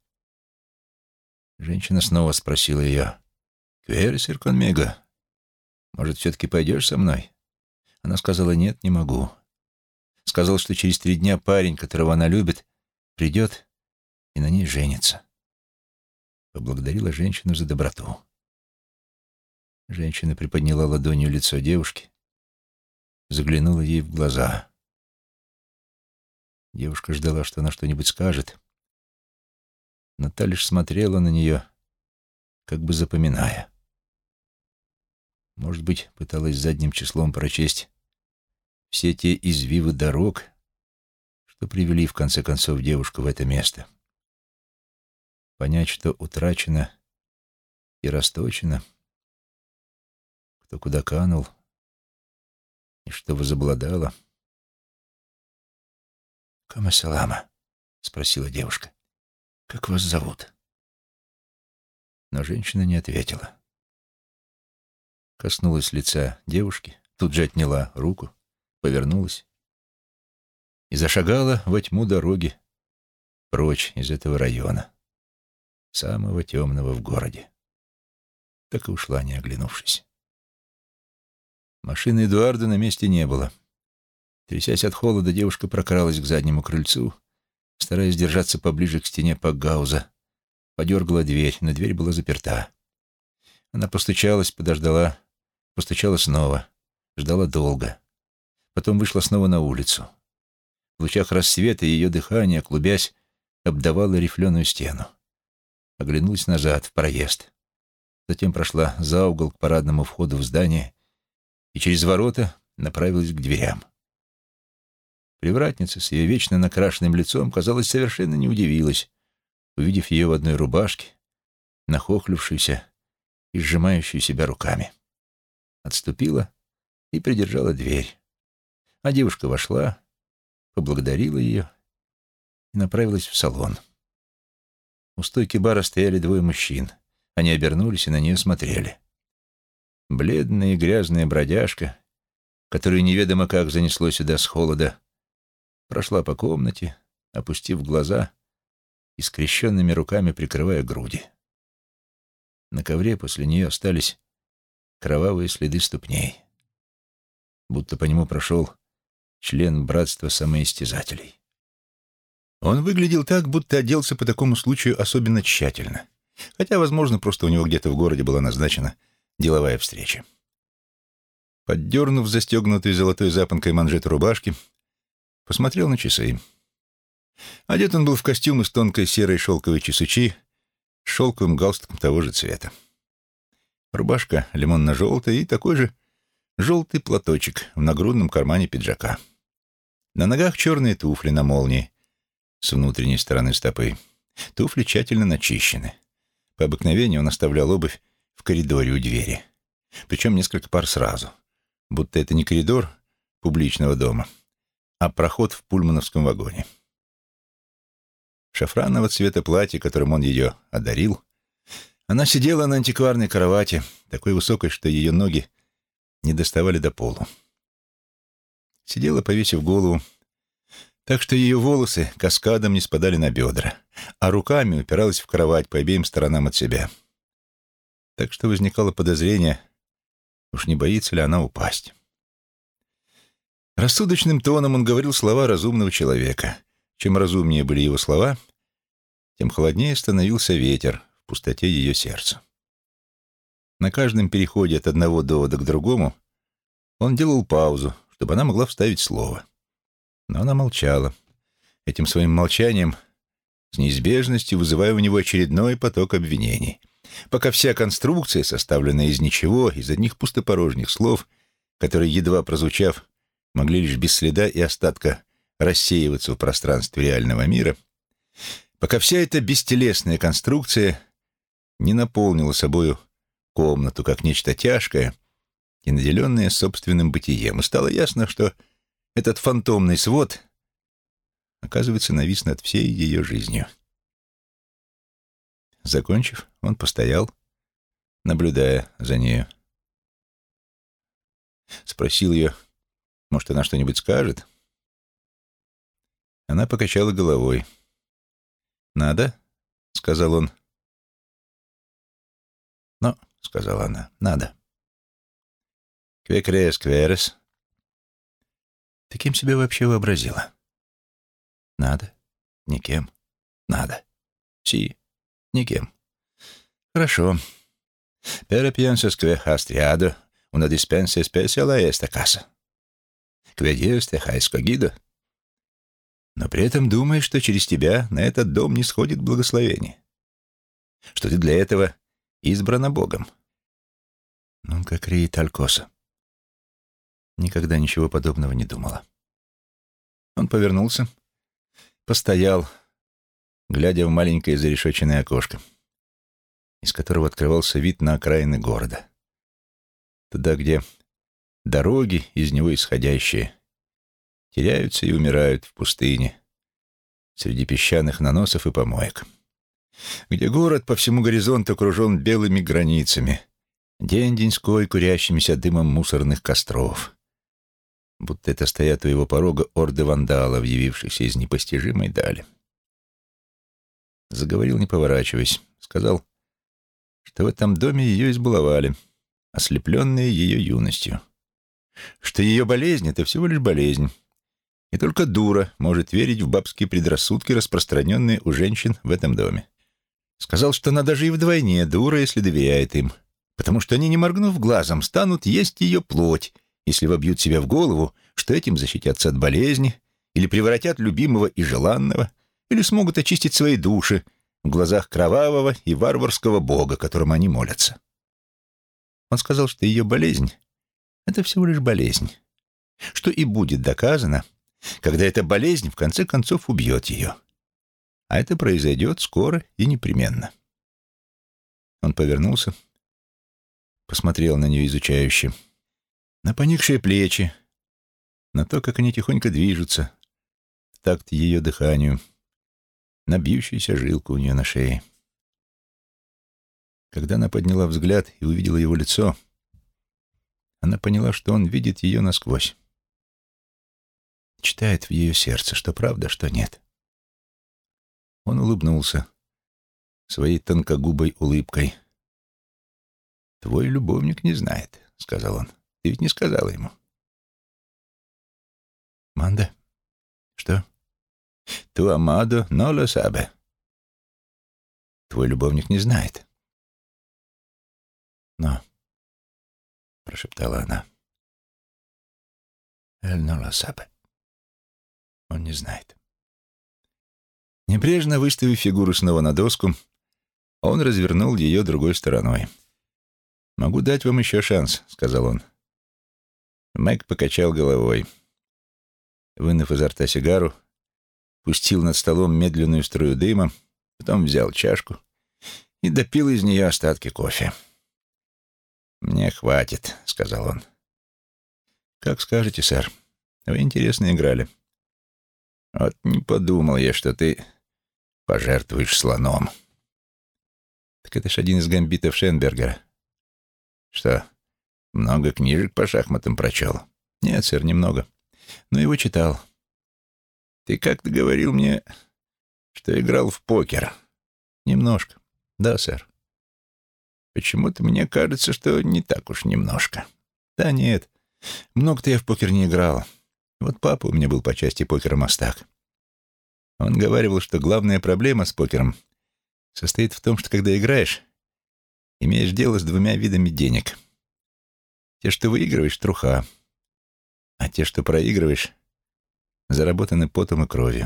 Женщина снова спросила ее, «Quieres ir conmigo? Может, все-таки пойдешь со мной?» Она сказала, «Нет, не могу». Сказала, что через 3 дня парень, которого она любит, придет и на ней женится. Поблагодарила женщину за доброту. Женщина приподняла ладонью лицо девушки, заглянула ей в глаза. Девушка ждала, что она что-нибудь скажет, но та лишь смотрела на нее, как бы запоминая. Может быть, пыталась задним числом прочесть все те извивы дорог, что привели, в конце концов, девушку в это место. Понять, что утрачено и расточено, кто куда канул и что возобладало. «Кама салама?» — спросила девушка. «Как вас зовут?» Но женщина не ответила. Коснулась лица девушки, тут же отняла руку, повернулась и зашагала во тьму дороги прочь из этого района, самого темного в городе. Так и ушла, не оглянувшись. Машины Эдуарда на месте не было. Трясясь от холода, девушка прокралась к заднему крыльцу, стараясь держаться поближе к стене Пакгауза. Подергала дверь, но дверь была заперта. Она постучалась, подождала, постучала снова, ждала долго. Потом вышла снова на улицу. В лучах рассвета ее дыхание, клубясь, обдавало рифленую стену. Оглянулась назад, в проезд. Затем прошла за угол к парадному входу в здание и через ворота направилась к дверям. Привратница с ее вечно накрашенным лицом, казалось, совершенно не удивилась, увидев ее в одной рубашке, нахохлившуюся и сжимающую себя руками. Отступила и придержала дверь. А девушка вошла, поблагодарила ее и направилась в салон. У стойки бара стояли двое мужчин. Они обернулись и на нее смотрели. Бледная и грязная бродяжка, которую неведомо как занесло сюда с холода, прошла по комнате, опустив глаза и скрещенными руками прикрывая груди. На ковре после нее остались кровавые следы ступней, будто по нему прошел член братства самоистязателей. Он выглядел так, будто оделся по такому случаю особенно тщательно, хотя, возможно, просто у него где-то в городе была назначена деловая встреча. Поддернув застегнутую золотой запонкой манжету рубашки, посмотрел на часы. Одет он был в костюм из тонкой серой шелковой чесучи с шелковым галстуком того же цвета. Рубашка лимонно-желтая и такой же желтый платочек в нагрудном кармане пиджака. На ногах черные туфли на молнии с внутренней стороны стопы. Туфли тщательно начищены. По обыкновению он оставлял обувь в коридоре у двери. Причем несколько пар сразу, будто это не коридор публичного дома, а проход в пульмановском вагоне. Шафранного цвета платье, которым он ее одарил, она сидела на антикварной кровати, такой высокой, что ее ноги не доставали до полу. Сидела, повесив голову, так что ее волосы каскадом не спадали на бедра, а руками упиралась в кровать по обеим сторонам от себя. Так что возникало подозрение, уж не боится ли она упасть. Рассудочным тоном он говорил слова разумного человека. Чем разумнее были его слова, тем холоднее становился ветер в пустоте ее сердца. На каждом переходе от одного довода к другому он делал паузу, чтобы она могла вставить слово. Но она молчала, этим своим молчанием с неизбежностью вызывая у него очередной поток обвинений, пока вся конструкция, составленная из ничего, из одних пустопорожних слов, которые, едва прозвучав, могли лишь без следа и остатка рассеиваться в пространстве реального мира, пока вся эта бестелесная конструкция не наполнила собою комнату как нечто тяжкое и наделенное собственным бытием, и стало ясно, что этот фантомный свод, оказывается, навис над всей ее жизнью. Закончив, он постоял, наблюдая за нею. Спросил ее, может, она что-нибудь скажет? Она покачала головой. «Надо?» — сказал он. «Но», — сказала она, — «надо». «Кве креес кверес». «Ты кем себя вообще вообразила?» «Надо. Никем. Надо. Си. Никем. Хорошо. Pero piensas que has triado una dispensa especial a esta casa. Que Dios te ha escogido. Но при этом думаешь, что через тебя на этот дом не сходит благословение. Что ты для этого избрана Богом. Ну, как Риит Алькоса. Никогда ничего подобного не думала. Он повернулся, постоял, глядя в маленькое зарешеченное окошко, из которого открывался вид на окраины города. Туда, где дороги, из него исходящие, теряются и умирают в пустыне, среди песчаных наносов и помоек. Где город по всему горизонту окружен белыми границами, день-деньской курящимся дымом мусорных костров. Будто это стоят у его порога орды вандалов, явившихся из непостижимой дали. Заговорил, не поворачиваясь. Сказал, что в этом доме ее избаловали, ослепленные ее юностью. Что ее болезнь — это всего лишь болезнь. И только дура может верить в бабские предрассудки, распространенные у женщин в этом доме. Сказал, что она даже и вдвойне дура, если доверяет им, потому что они, не моргнув глазом, станут есть ее плоть, если вобьют себя в голову, что этим защитятся от болезни, или превратят любимого и желанного, или смогут очистить свои души в глазах кровавого и варварского бога, которому они молятся. Он сказал, что ее болезнь — это всего лишь болезнь, что и будет доказано, когда эта болезнь в конце концов убьет ее. А это произойдет скоро и непременно. Он повернулся, посмотрел на нее изучающе, на поникшие плечи, на то, как они тихонько движутся, в такт ее дыханию, на бьющуюся жилку у нее на шее. Когда она подняла взгляд и увидела его лицо, она поняла, что он видит ее насквозь. Читает в ее сердце, что правда, что нет. Он улыбнулся своей тонкогубой улыбкой. «Твой любовник не знает», — сказал он. «Ты ведь не сказала ему». «Манда? Что?» «Tu amado no lo sabe». «Твой любовник не знает». «Но», — прошептала она, «él no lo sabe». Он не знает. Небрежно выставив фигуру снова на доску, он развернул ее другой стороной. «Могу дать вам еще шанс», — сказал он. Мэг покачал головой. Вынув изо рта сигару, пустил над столом медленную струю дыма, потом взял чашку и допил из нее остатки кофе. «Мне хватит», — сказал он. «Как скажете, сэр. Вы интересно играли. Вот не подумал я, что ты пожертвуешь слоном». «Так это ж один из гамбитов Шенбергера». «Что, много книжек по шахматам прочел?» «Нет, сэр, немного. Но его читал». «Ты как-то говорил мне, что играл в покер». «Немножко. Да, сэр». «Почему-то мне кажется, что не так уж немножко». «Да нет, много-то я в покер не играл. Вот папа у меня был по части покера мастак. Он говаривал, что главная проблема с покером состоит в том, что когда играешь, имеешь дело с двумя видами денег. Те, что выигрываешь, труха, а те, что проигрываешь, заработаны потом и кровью».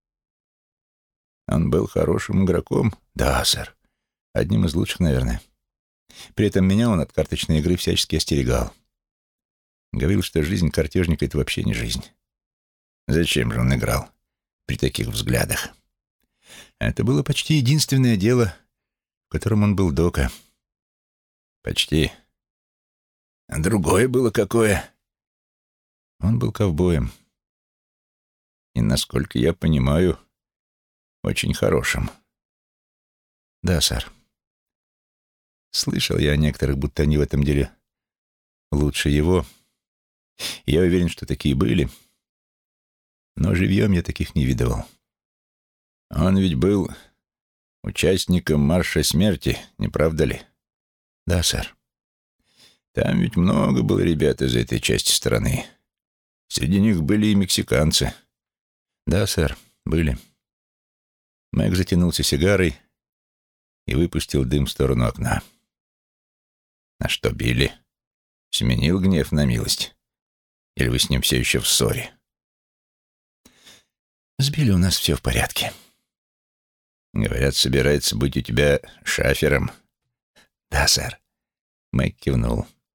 «Он был хорошим игроком?» «Да, сэр. Одним из лучших, наверное. При этом меня он от карточной игры всячески остерегал. Говорил, что жизнь картежника — это вообще не жизнь». «Зачем же он играл при таких взглядах?» «Это было почти единственное дело, в котором он был дока». «Почти. А другое было какое?» «Он был ковбоем. И, насколько я понимаю, очень хорошим». «Да, сэр. Слышал я о некоторых, будто они в этом деле лучше его. Я уверен, что такие были, но живьем я таких не видывал». «Он ведь был участником марша смерти, не правда ли?» «Да, сэр». «Там ведь много было ребят из этой части страны. Среди них были и мексиканцы». «Да, сэр, были». Мэг затянулся сигарой и выпустил дым в сторону окна. «А что, Билли? Сменил гнев на милость? Или вы с ним все еще в ссоре?» «С Билли у нас все в порядке». «Говорят, собирается быть у тебя шафером». «Да, сэр». Мэг кивнул.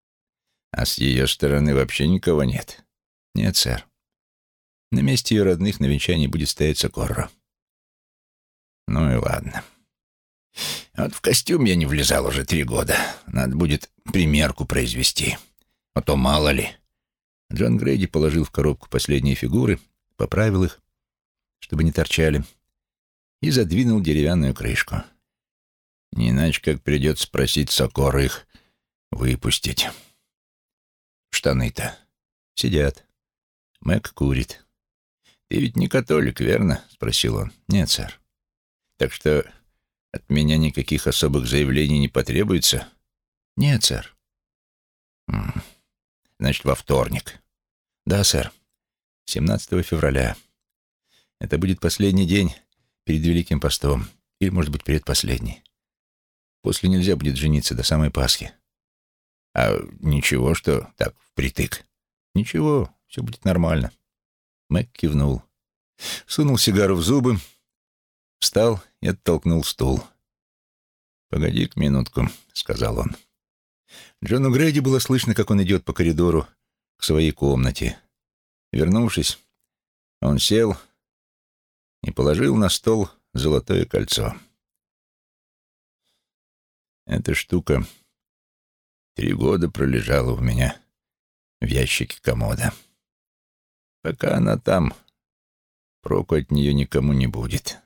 А с ее стороны вообще никого нет? Нет, сэр. На месте ее родных на венчании будет стоять Сокорро. Ну и ладно. Вот в костюм я не влезал уже 3 года. Надо будет примерку произвести. А то мало ли. Джон Грейди положил в коробку последние фигуры, поправил их, чтобы не торчали, и задвинул деревянную крышку. Не иначе, как придется просить Сокорро их выпустить. Штаны-то сидят. Мэг курит. «Ты ведь не католик, верно?» — спросил он. «Нет, сэр». «Так что от меня никаких особых заявлений не потребуется?» «Нет, сэр». «Значит, во вторник?» «Да, сэр. 17 февраля. Это будет последний день перед Великим постом. Или, может быть, предпоследний. После нельзя будет жениться до самой Пасхи». «А ничего, что так впритык?» «Ничего, все будет нормально». Мэг кивнул. Сунул сигару в зубы, встал и оттолкнул стул. «Погоди-ка минутку», — сказал он. Джону Грейди было слышно, как он идет по коридору к своей комнате. Вернувшись, он сел и положил на стол золотое кольцо. Эта штука 3 года пролежала у меня в ящике комода. Пока она там, проку от нее никому не будет.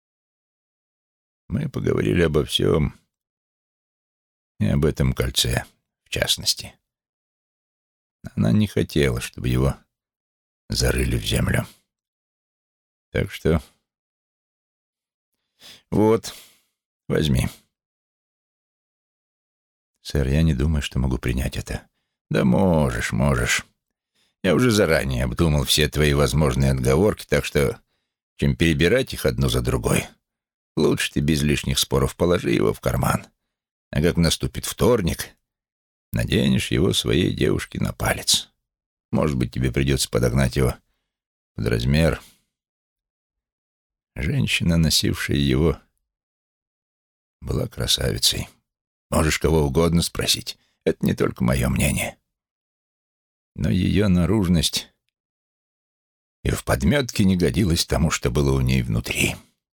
Мы поговорили обо всем, и об этом кольце, в частности. Она не хотела, чтобы его зарыли в землю. Так что вот, возьми. Сэр, я не думаю, что могу принять это. Да можешь, можешь. Я уже заранее обдумал все твои возможные отговорки, так что, чем перебирать их одну за другой, лучше ты без лишних споров положи его в карман. А как наступит вторник, наденешь его своей девушке на палец. Может быть, тебе придется подогнать его под размер. Женщина, носившая его, была красавицей. Можешь кого угодно спросить. Это не только мое мнение. Но ее наружность и в подметке не годилась тому, что было у ней внутри.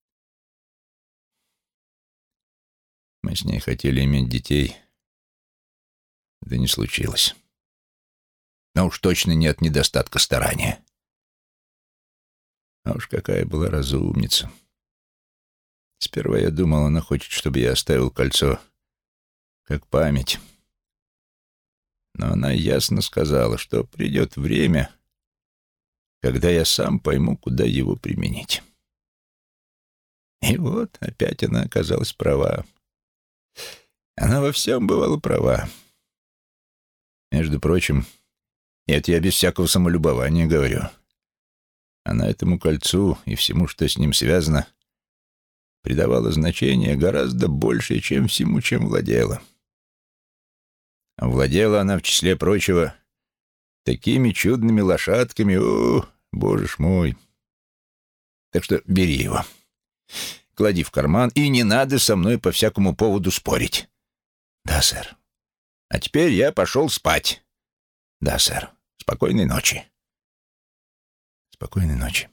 Мы с ней хотели иметь детей, да не случилось. Но уж точно нет недостатка старания. А уж какая была разумница. Сперва я думал, она хочет, чтобы я оставил кольцо как память. Но она ясно сказала, что придет время, когда я сам пойму, куда его применить. И вот опять она оказалась права. Она во всем бывала права. Между прочим, это я без всякого самолюбования говорю. Она этому кольцу и всему, что с ним связано, придавала значение гораздо большее, чем всему, чем владела. А владела она, в числе прочего, такими чудными лошадками, о, боже ж мой. Так что бери его, клади в карман, и не надо со мной по всякому поводу спорить. Да, сэр. А теперь я пошел спать. Да, сэр. Спокойной ночи. Спокойной ночи.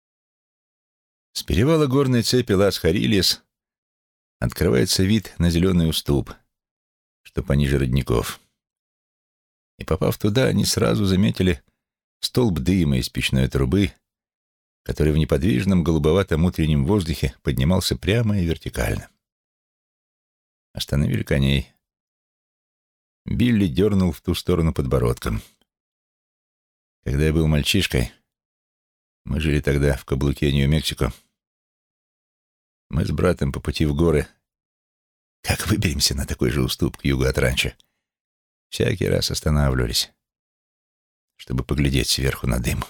С перевала горной цепи Лас-Харильес открывается вид на зеленый уступ, что пониже родников. И, попав туда, они сразу заметили столб дыма из печной трубы, который в неподвижном голубоватом утреннем воздухе поднимался прямо и вертикально. Остановили коней. Билли дернул в ту сторону подбородком. Когда я был мальчишкой, мы жили тогда в каблуке Нью-Мексико, мы с братом по пути в горы, как выберемся на такой же уступ к югу от ранчо, всякий раз останавливались, чтобы поглядеть сверху на дым.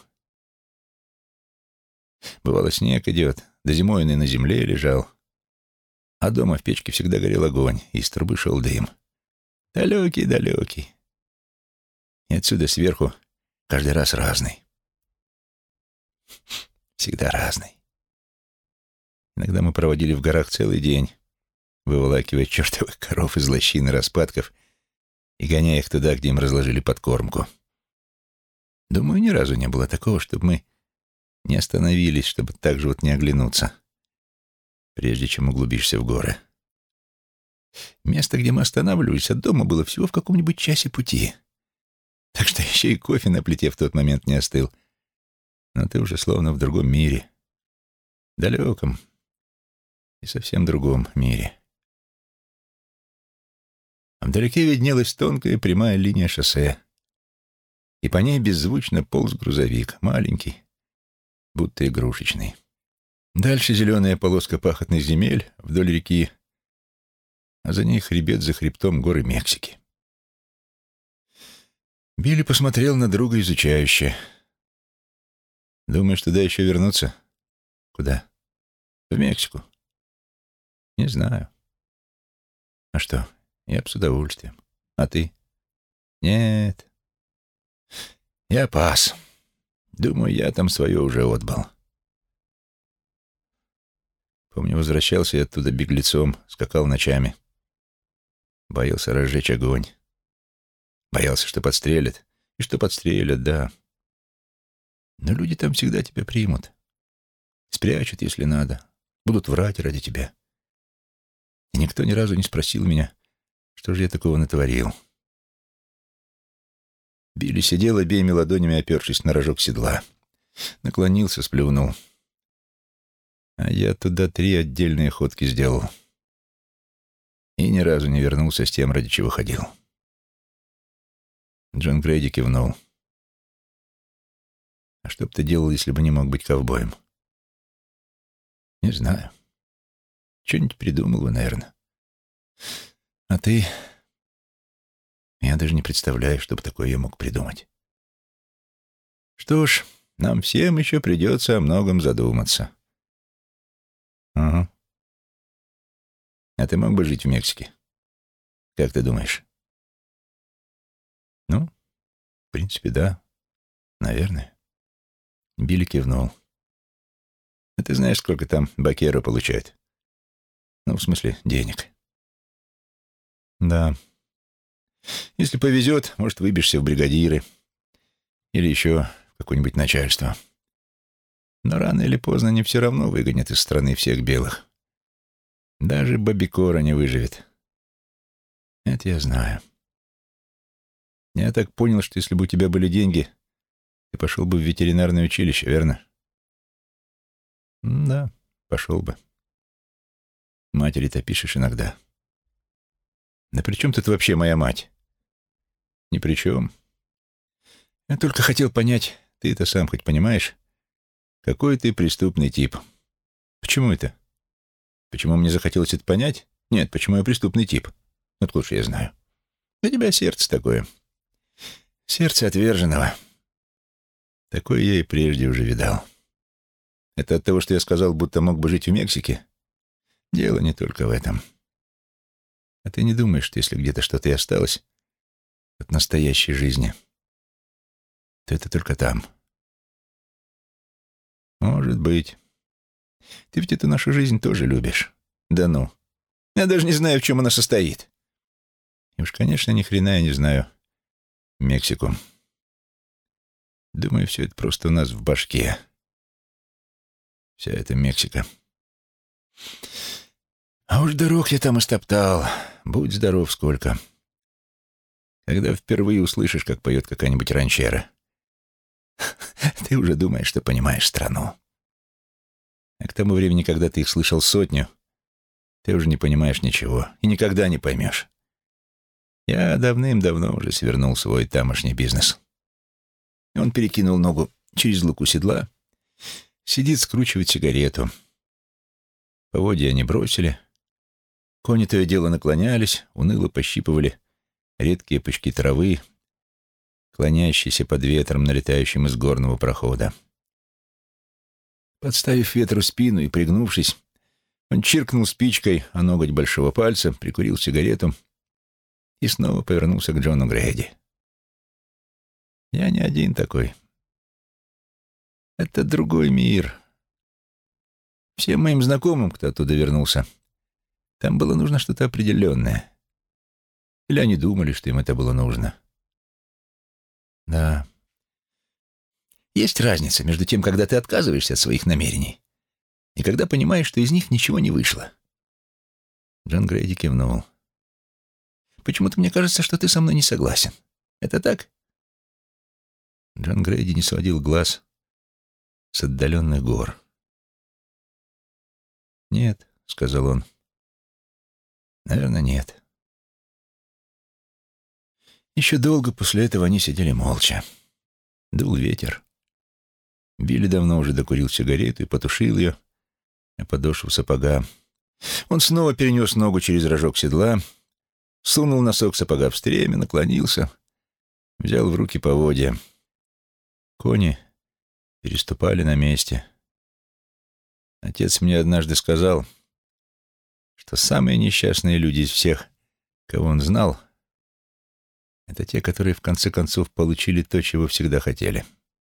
Бывало, снег идет, да зимой он и на земле лежал, а дома в печке всегда горел огонь, и из трубы шел дым. Далекий-далекий. И отсюда сверху каждый раз разный. Всегда разный. Иногда мы проводили в горах целый день, выволакивая чертовых коров из лощин и распадков и гоняя их туда, где им разложили подкормку. Думаю, ни разу не было такого, чтобы мы не остановились, чтобы так же вот не оглянуться, прежде чем углубишься в горы. Место, где мы останавливались, от дома было всего в каком-нибудь часе пути. Так что еще и кофе на плите в тот момент не остыл. Но ты уже словно в другом мире. Далеком и совсем другом мире. А вдалеке виднелась тонкая прямая линия шоссе, и по ней беззвучно полз грузовик, маленький, будто игрушечный. Дальше зеленая полоска пахотных земель вдоль реки, а за ней хребет за хребтом горы Мексики. Билли посмотрел на друга изучающе. «Думаешь, туда еще вернуться?» «Куда?» «В Мексику». «Не знаю». «А что? Я б с удовольствием. А ты?» «Нет. Я пас. Думаю, я там свое уже отбыл». Помню, возвращался я оттуда беглецом, скакал ночами. Боялся разжечь огонь. Боялся, что подстрелят. И что подстрелят, да. Но люди там всегда тебя примут. Спрячут, если надо. Будут врать ради тебя. И никто ни разу не спросил меня, что же я такого натворил. Билли сидел, обеими ладонями опершись на рожок седла. Наклонился, сплюнул. А я туда 3 отдельные ходки сделал. И ни разу не вернулся с тем, ради чего ходил. Джон Грейди кивнул. «А что бы ты делал, если бы не мог быть ковбоем?» «Не знаю. Что-нибудь придумал бы, наверное. А ты...» «Я даже не представляю, что бы такое я мог придумать». «Что ж, нам всем еще придется о многом задуматься». «Ага. А ты мог бы жить в Мексике? Как ты думаешь?» «Ну, в принципе, да. Наверное». Билли кивнул. «А ты знаешь, сколько там бакеро получает? Ну, в смысле, денег?» «Да. Если повезет, может, выбьешься в бригадиры или еще в какое-нибудь начальство. Но рано или поздно они все равно выгонят из страны всех белых. Даже Бобби Кора не выживет. Это я знаю. Я так понял, что если бы у тебя были деньги, ты пошел бы в ветеринарное училище, верно?» «Да, пошел бы. Матери-то пишешь иногда». «Да при чем тут вообще моя мать?» «Ни при чем. Я только хотел понять, ты это сам хоть понимаешь, какой ты преступный тип?» «Почему это? Почему мне захотелось это понять? Нет, почему я преступный тип? Откуда же я знаю? У тебя сердце такое. Сердце отверженного. Такое я и прежде уже видал. Это от того, что я сказал, будто мог бы жить в Мексике? Дело не только в этом. А ты не думаешь, что если где-то что-то и осталось от настоящей жизни, то это только там?» «Может быть. Ты ведь эту нашу жизнь тоже любишь. Да ну. Я даже не знаю, в чем она состоит». И уж, конечно, ни хрена я не знаю Мексику. Думаю, все это просто у нас в башке. Вся эта Мексика. А уж дорог я там истоптал. Будь здоров сколько. Когда впервые услышишь, как поет какая-нибудь ранчера, ты уже думаешь, что понимаешь страну. А к тому времени, когда ты их слышал 100, ты уже не понимаешь ничего и никогда не поймешь. Я давным-давно уже свернул свой тамошний бизнес. Он перекинул ногу через луку седла, сидит, скручивает сигарету. Поводья они бросили. Кони то и дело наклонялись, уныло пощипывали редкие пучки травы, клонящиеся под ветром, налетающим из горного прохода. Подставив ветру спину и пригнувшись, он чиркнул спичкой о ноготь большого пальца, прикурил сигарету и снова повернулся к Джону Грейди. «Я не один такой. Это другой мир. Всем моим знакомым, кто оттуда вернулся, там было нужно что-то определенное. Или они думали, что им это было нужно. Да. Есть разница между тем, когда ты отказываешься от своих намерений, и когда понимаешь, что из них ничего не вышло. Джон Грейди кивнул. Почему-то мне кажется, что ты со мной не согласен. Это так? Джон Грейди не сводил глаз с отдаленных гор. «Нет», — сказал он. «Наверное, нет». Еще долго после этого они сидели молча. Дул ветер. Билли давно уже докурил сигарету и потушил ее на подошву сапога. Он снова перенес ногу через рожок седла, сунул носок сапога в стремя, наклонился, взял в руки поводья. Кони переступали на месте. Отец мне однажды сказал, что самые несчастные люди из всех, кого он знал, это те, которые в конце концов получили то, чего всегда хотели.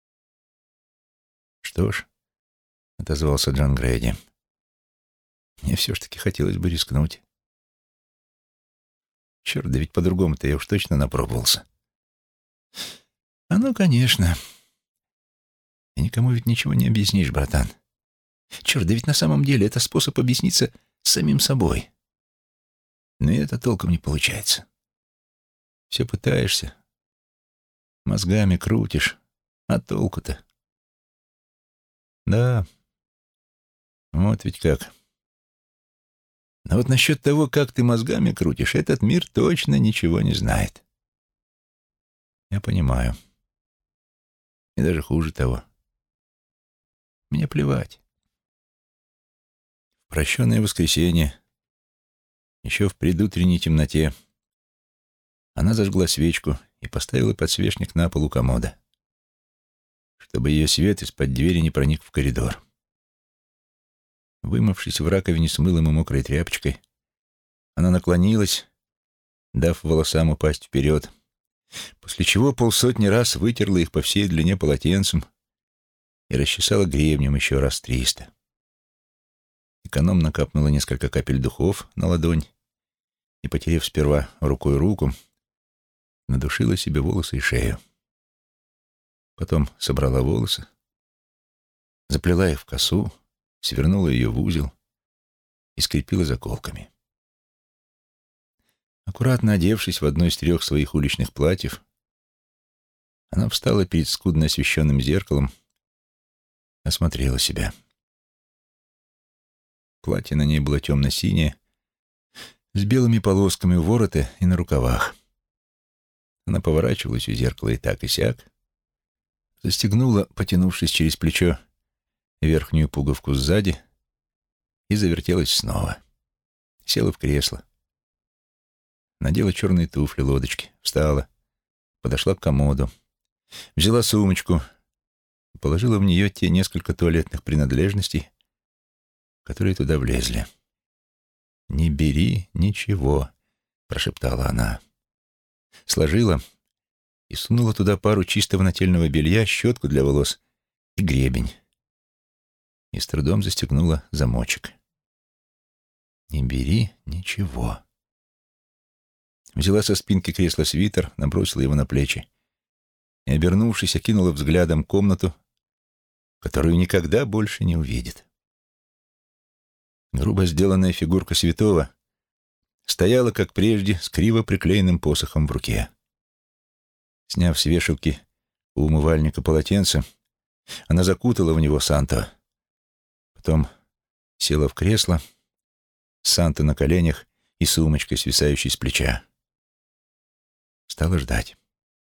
«Что ж», — отозвался Джон Грейди, — «мне все-таки хотелось бы рискнуть». Черт, да ведь по-другому-то я уж точно напробовался. «А ну, конечно. И никому ведь ничего не объяснишь, братан. Черт, да ведь на самом деле это способ объясниться самим собой. Но и это толком не получается. Все пытаешься, мозгами крутишь, а толку-то? Да, вот ведь как. Но вот насчет того, как ты мозгами крутишь, этот мир точно ничего не знает. Я понимаю. И даже хуже того. Мне плевать. В прощенное воскресенье, еще в предутренней темноте, она зажгла свечку и поставила подсвечник на пол у комода, чтобы ее свет из-под двери не проник в коридор. Вымывшись в раковине с мылом и мокрой тряпочкой, она наклонилась, дав волосам упасть вперед, после чего 50 раз вытерла их по всей длине полотенцем и расчесала гребнем еще раз 300. Экономно капнула несколько капель духов на ладонь и, потерев сперва рукой руку, надушила себе волосы и шею. Потом собрала волосы, заплела их в косу, свернула ее в узел и скрепила заколками. Аккуратно одевшись в одно из 3 своих уличных платьев, она встала перед скудно освещенным зеркалом, осмотрела себя. Платье на ней было темно-синее, с белыми полосками у ворота и на рукавах. Она поворачивалась у зеркала и так, и сяк, застегнула, потянувшись через плечо, верхнюю пуговку сзади и завертелась снова. Села в кресло. Надела черные туфли-лодочки, встала, подошла к комоду, взяла сумочку и положила в нее те несколько туалетных принадлежностей, которые туда влезли. «Не бери ничего», — прошептала она. Сложила и сунула туда пару чистого нательного белья, щетку для волос и гребень. И с трудом застегнула замочек. «Не бери ничего». Взяла со спинки кресла свитер, набросила его на плечи и, обернувшись, окинула взглядом комнату, которую никогда больше не увидит. Грубо сделанная фигурка святого стояла, как прежде, с криво приклеенным посохом в руке. Сняв с вешалки у умывальника полотенце, она закутала в него Санту. Потом села в кресло, с Сантой на коленях и сумочкой, свисающей с плеча. Стала ждать.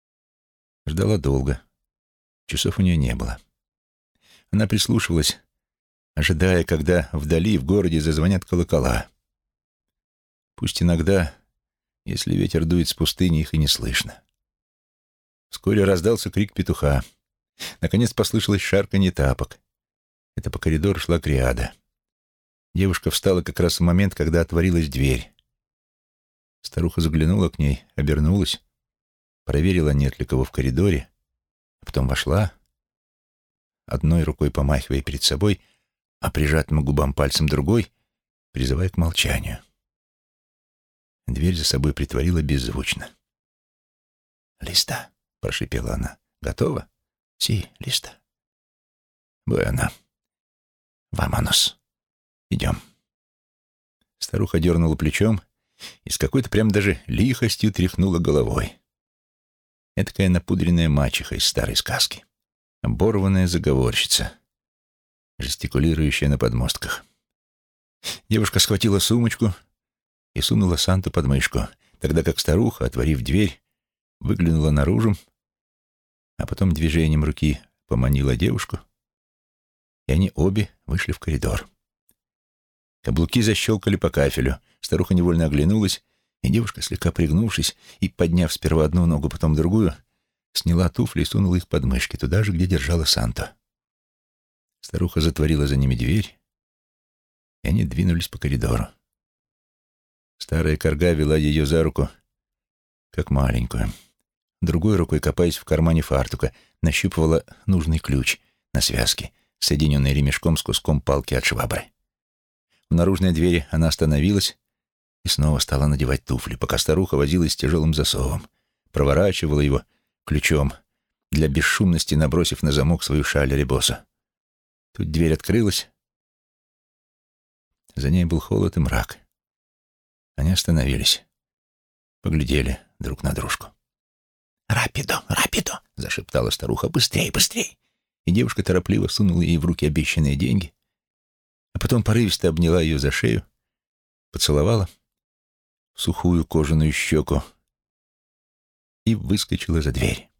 Ждала долго. Часов у нее не было. Она прислушивалась, ожидая, когда вдали, в городе, зазвонят колокола. Пусть иногда, если ветер дует с пустыни, их и не слышно. Вскоре раздался крик петуха. Наконец послышалось шарканье тапок. Это по коридору шла Криада. Девушка встала как раз в момент, когда отворилась дверь. Старуха заглянула к ней, обернулась, проверила, нет ли кого в коридоре, а потом вошла, одной рукой помахивая перед собой, а прижатым к губам пальцем другой, призывая к молчанию. Дверь за собой притворила беззвучно. «Листа», — прошипела она. «Готово?» «Си, листа». «Буэно. Ваманос. Идем». Старуха дернула плечом и с какой-то прям даже лихостью тряхнула головой. Эдакая напудренная мачеха из старой сказки. Оборванная заговорщица, жестикулирующая на подмостках. Девушка схватила сумочку и сунула Санту под мышку, тогда как старуха, отворив дверь, выглянула наружу, а потом движением руки поманила девушку, и они обе вышли в коридор. Каблуки защелкали по кафелю, старуха невольно оглянулась, и девушка, слегка пригнувшись и подняв сперва одну ногу, потом другую, сняла туфли и сунула их под мышки, туда же, где держала Санту. Старуха затворила за ними дверь, и они двинулись по коридору. Старая корга вела ее за руку, как маленькую. Другой рукой, копаясь в кармане фартука, нащупывала нужный ключ на связке, соединенный ремешком с куском палки от швабры. У наружной двери она остановилась и снова стала надевать туфли, пока старуха возилась с тяжелым засовом, проворачивала его ключом, для бесшумности набросив на замок свою шаль ребоса. Тут дверь открылась. За ней был холод и мрак. Они остановились, поглядели друг на дружку. «Рапидо, рапидо!» — зашептала старуха. «Быстрей, быстрей!» И девушка торопливо сунула ей в руки обещанные деньги, а потом порывисто обняла ее за шею, поцеловала в сухую кожаную щеку и выскочила за дверь.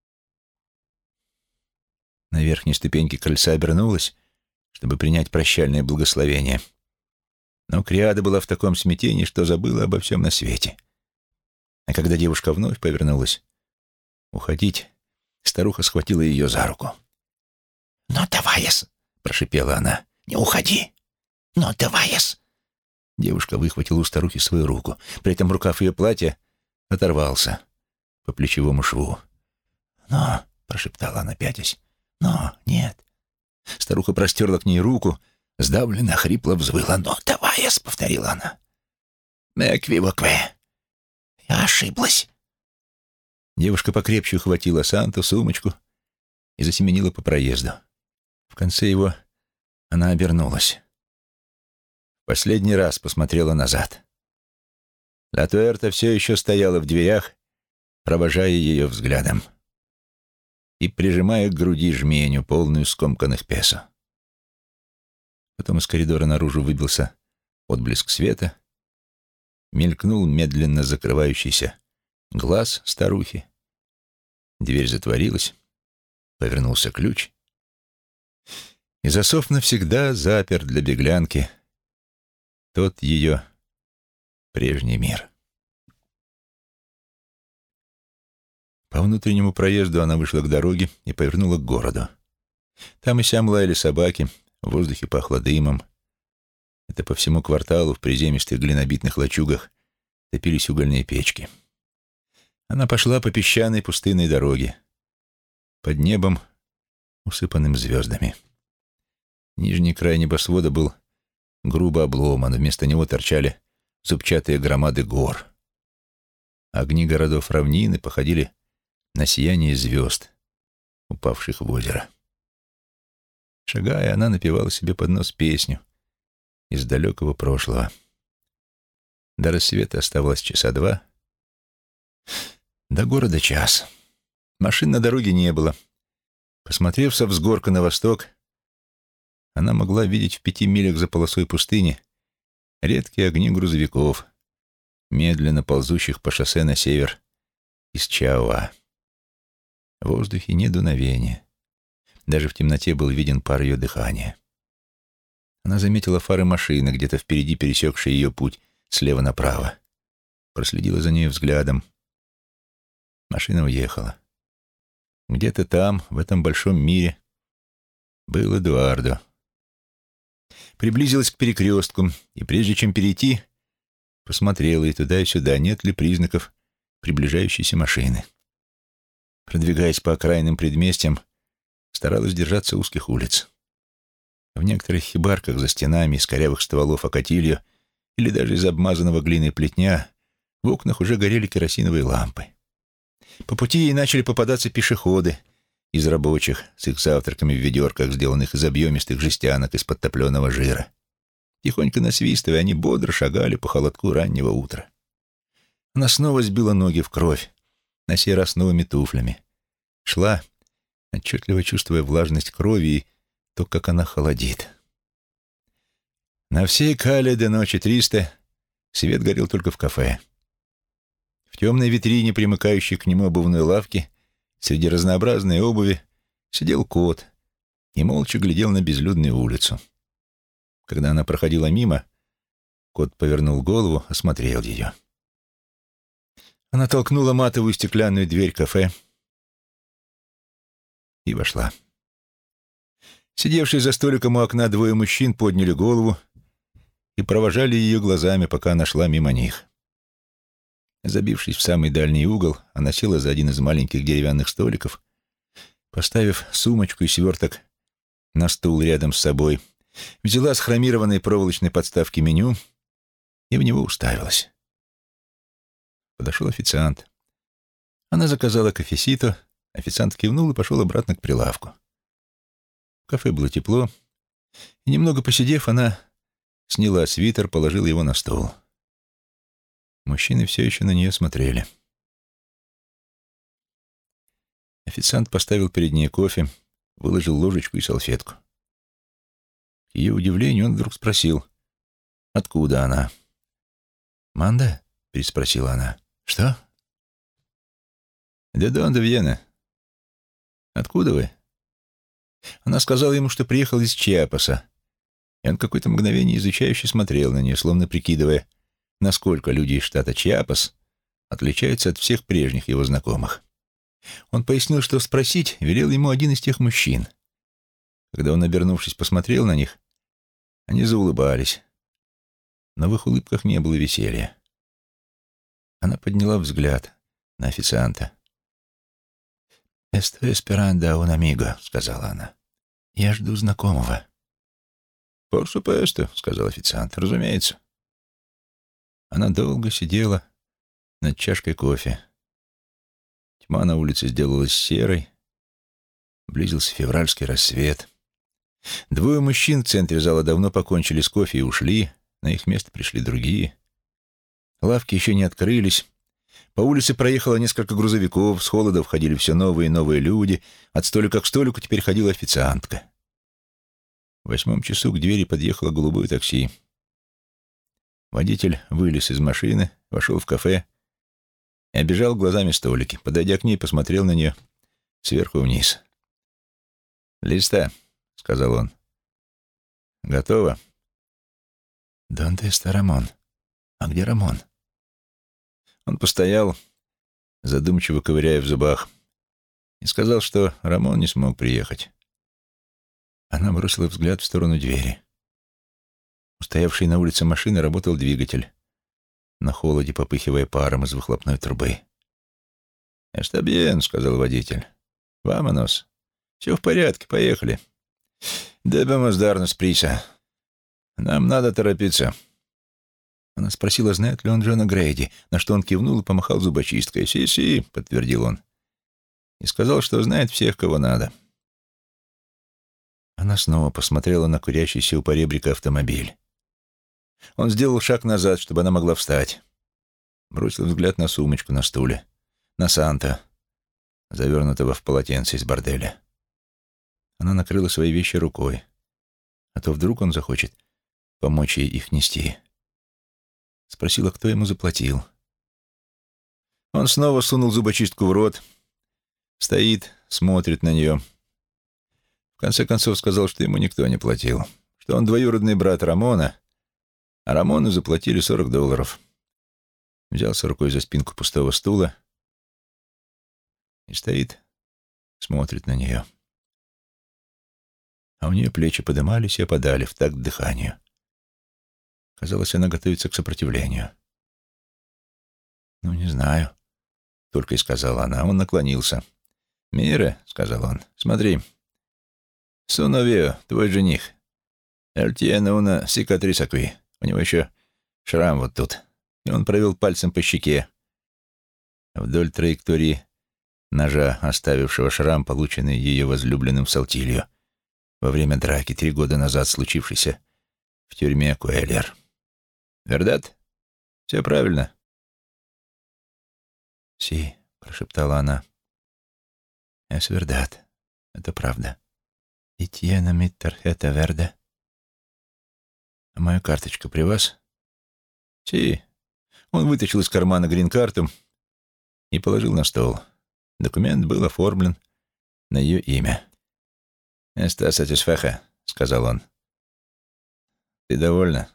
На верхней ступеньке крыльца обернулась, чтобы принять прощальное благословение. Но Криада была в таком смятении, что забыла обо всем на свете. А когда девушка вновь повернулась уходить, старуха схватила ее за руку. «Ну, давай-с!» — прошипела она. «Не уходи! Ну, давай-с!» Девушка выхватила у старухи свою руку. При этом рукав ее платья оторвался по плечевому шву. «Но!» — прошептала она, пятясь. «Но! Нет!» Старуха простерла к ней руку, сдавленно, хрипло взвыла. «Ну, давай-с!» — повторила она. «Эквивокве! Я ошиблась!» Девушка покрепче ухватила Санту, сумочку и засеменила по проезду. В конце его она обернулась. Последний раз посмотрела назад. Ла Туэрта все еще стояла в дверях, провожая ее взглядом и прижимая к груди жменю, полную скомканных песо. Потом из коридора наружу выбился отблеск света, мелькнул медленно закрывающийся глаз старухи. Дверь затворилась, повернулся ключ, и засов навсегда запер для беглянки тот ее прежний мир. По внутреннему проезду она вышла к дороге и повернула к городу. Там и сям лаяли собаки, в воздухе пахло дымом. Это по всему кварталу в приземистых глинобитных лачугах топились угольные печки. Она пошла по песчаной пустынной дороге, под небом, усыпанным звездами. Нижний край небосвода был грубо обломан, вместо него торчали зубчатые громады гор. Огни городов равнины походили на сияние звезд, упавших в озеро. Шагая, она напевала себе под нос песню из далекого прошлого. До рассвета оставалось часа два, до города час. Машин на дороге не было. Посмотрев со взгорка на восток, она могла видеть в 5 милях за полосой пустыни редкие огни грузовиков, медленно ползущих по шоссе на север из Чауа. В воздухе ни дуновения. Даже в темноте был виден пар ее дыхания. Она заметила фары машины, где-то впереди пересекшей ее путь слева направо. Проследила за ней взглядом. Машина уехала. Где-то там, в этом большом мире, был Эдуардо. Приблизилась к перекрестку, и прежде чем перейти, посмотрела и туда, и сюда, нет ли признаков приближающейся машины. Продвигаясь по окраинным предместьям, старалась держаться узких улиц. В некоторых хибарках за стенами из корявых стволов окатилью или даже из обмазанного глиной плетня В окнах уже горели керосиновые лампы. По пути ей начали попадаться пешеходы из рабочих с их завтраками в ведерках, сделанных из объемистых жестянок из-под топленого жира. Тихонько насвистывая, они бодро шагали по холодку раннего утра. Она снова сбила ноги в кровь, на сей раз новыми туфлями. Шла, отчетливо чувствуя влажность крови и то, как она холодит. На всей Кале до ночи 300 свет горел только в кафе. В темной витрине, примыкающей к нему обувной лавки, среди разнообразной обуви, сидел кот и молча глядел на безлюдную улицу. Когда она проходила мимо, кот повернул голову, осмотрел ее. Она толкнула матовую стеклянную дверь кафе и вошла. Сидевшие за столиком у окна двое мужчин подняли голову и провожали ее глазами, пока она шла мимо них. Забившись в самый дальний угол, она села за один из маленьких деревянных столиков, поставив сумочку и сверток на стул рядом с собой, взяла с хромированной проволочной подставки меню и в него уставилась. Подошел официант. Она заказала кафесито, официант кивнул и пошел обратно к прилавку. В кафе было тепло, и, немного посидев, она сняла свитер, положила его на стол. Мужчины все еще на нее смотрели. Официант поставил перед ней кофе, выложил ложечку и салфетку. К ее удивлению он вдруг спросил, откуда она. «Манда?» — переспросила она. «Что?» «Де донде Вьена. Откуда вы?» Она сказала ему, что приехал из Чиапаса, и он какое-то мгновение изучающе смотрел на нее, словно прикидывая, насколько люди из штата Чиапас отличаются от всех прежних его знакомых. Он пояснил, что спросить велел ему один из тех мужчин. Когда он, обернувшись, посмотрел на них, они заулыбались, но в их улыбках не было веселья. Она подняла взгляд на официанта. «Estoy esperando a un amigo», — сказала она. «Я жду знакомого». «Por supuesto», — сказал официант, — «разумеется». Она долго сидела над чашкой кофе. Тьма на улице сделалась серой, близился февральский рассвет. Двое мужчин в центре зала давно покончили с кофе и ушли, на их место пришли другие. Лавки еще не открылись. По улице проехало несколько грузовиков, с холода входили все новые и новые люди, от столика к столику теперь ходила официантка. В 8 часу к двери подъехало голубое такси. Водитель вылез из машины, вошел в кафе и обежал глазами столики. Подойдя к ней, посмотрел на нее сверху вниз. «Листа», — сказал он. «Готово?» «Донде está Рамон? А где Рамон?» Он постоял, задумчиво ковыряя в зубах, и сказал, что Рамон не смог приехать. Она бросила взгляд в сторону двери. У стоявшей на улице машины работал двигатель, на холоде попыхивая паром из выхлопной трубы. «Está bien», — сказал водитель. «Vámonos. Все в порядке, поехали. Debemos darnos prisa. Нам надо торопиться». Она спросила, знает ли он Джона Грейди, на что он кивнул и помахал зубочисткой. «Си-си», — подтвердил он. И сказал, что знает всех, кого надо. Она снова посмотрела на курящийся у поребрика автомобиль. Он сделал шаг назад, чтобы она могла встать. Бросил взгляд на сумочку на стуле, на Санта, завернутого в полотенце из борделя. Она накрыла свои вещи рукой, а то вдруг он захочет помочь ей их нести. Спросила, кто ему заплатил. Он снова сунул зубочистку в рот, стоит, смотрит на нее. В конце концов сказал, что ему никто не платил, что он двоюродный брат Рамона, а Рамону заплатили $40. Взялся рукой за спинку пустого стула и стоит, смотрит на нее. А у нее плечи подымались и опадали в такт дыханию. Казалось, она готовится к сопротивлению. «Ну, не знаю», — только и сказала она. Он наклонился. «Мира», — сказал он, — «смотри. Суновио, твой жених. Эль тиene una cicatriz aquí. У него еще шрам вот тут, и он провел пальцем по щеке, вдоль траектории ножа, оставившего шрам, полученный ее возлюбленным в Салтилью во время драки 3 года назад, случившейся в тюрьме Куэльер. «Вердат? Все правильно?» «Си», — прошептала она. «Эс вердат. Это правда. Итьена миттер это верде. А моя карточка при вас?» «Си». Он вытащил из кармана грин-карту и положил на стол. Документ был оформлен на ее имя. «Эста сатисфеха», — сказал он. «Ты довольна?»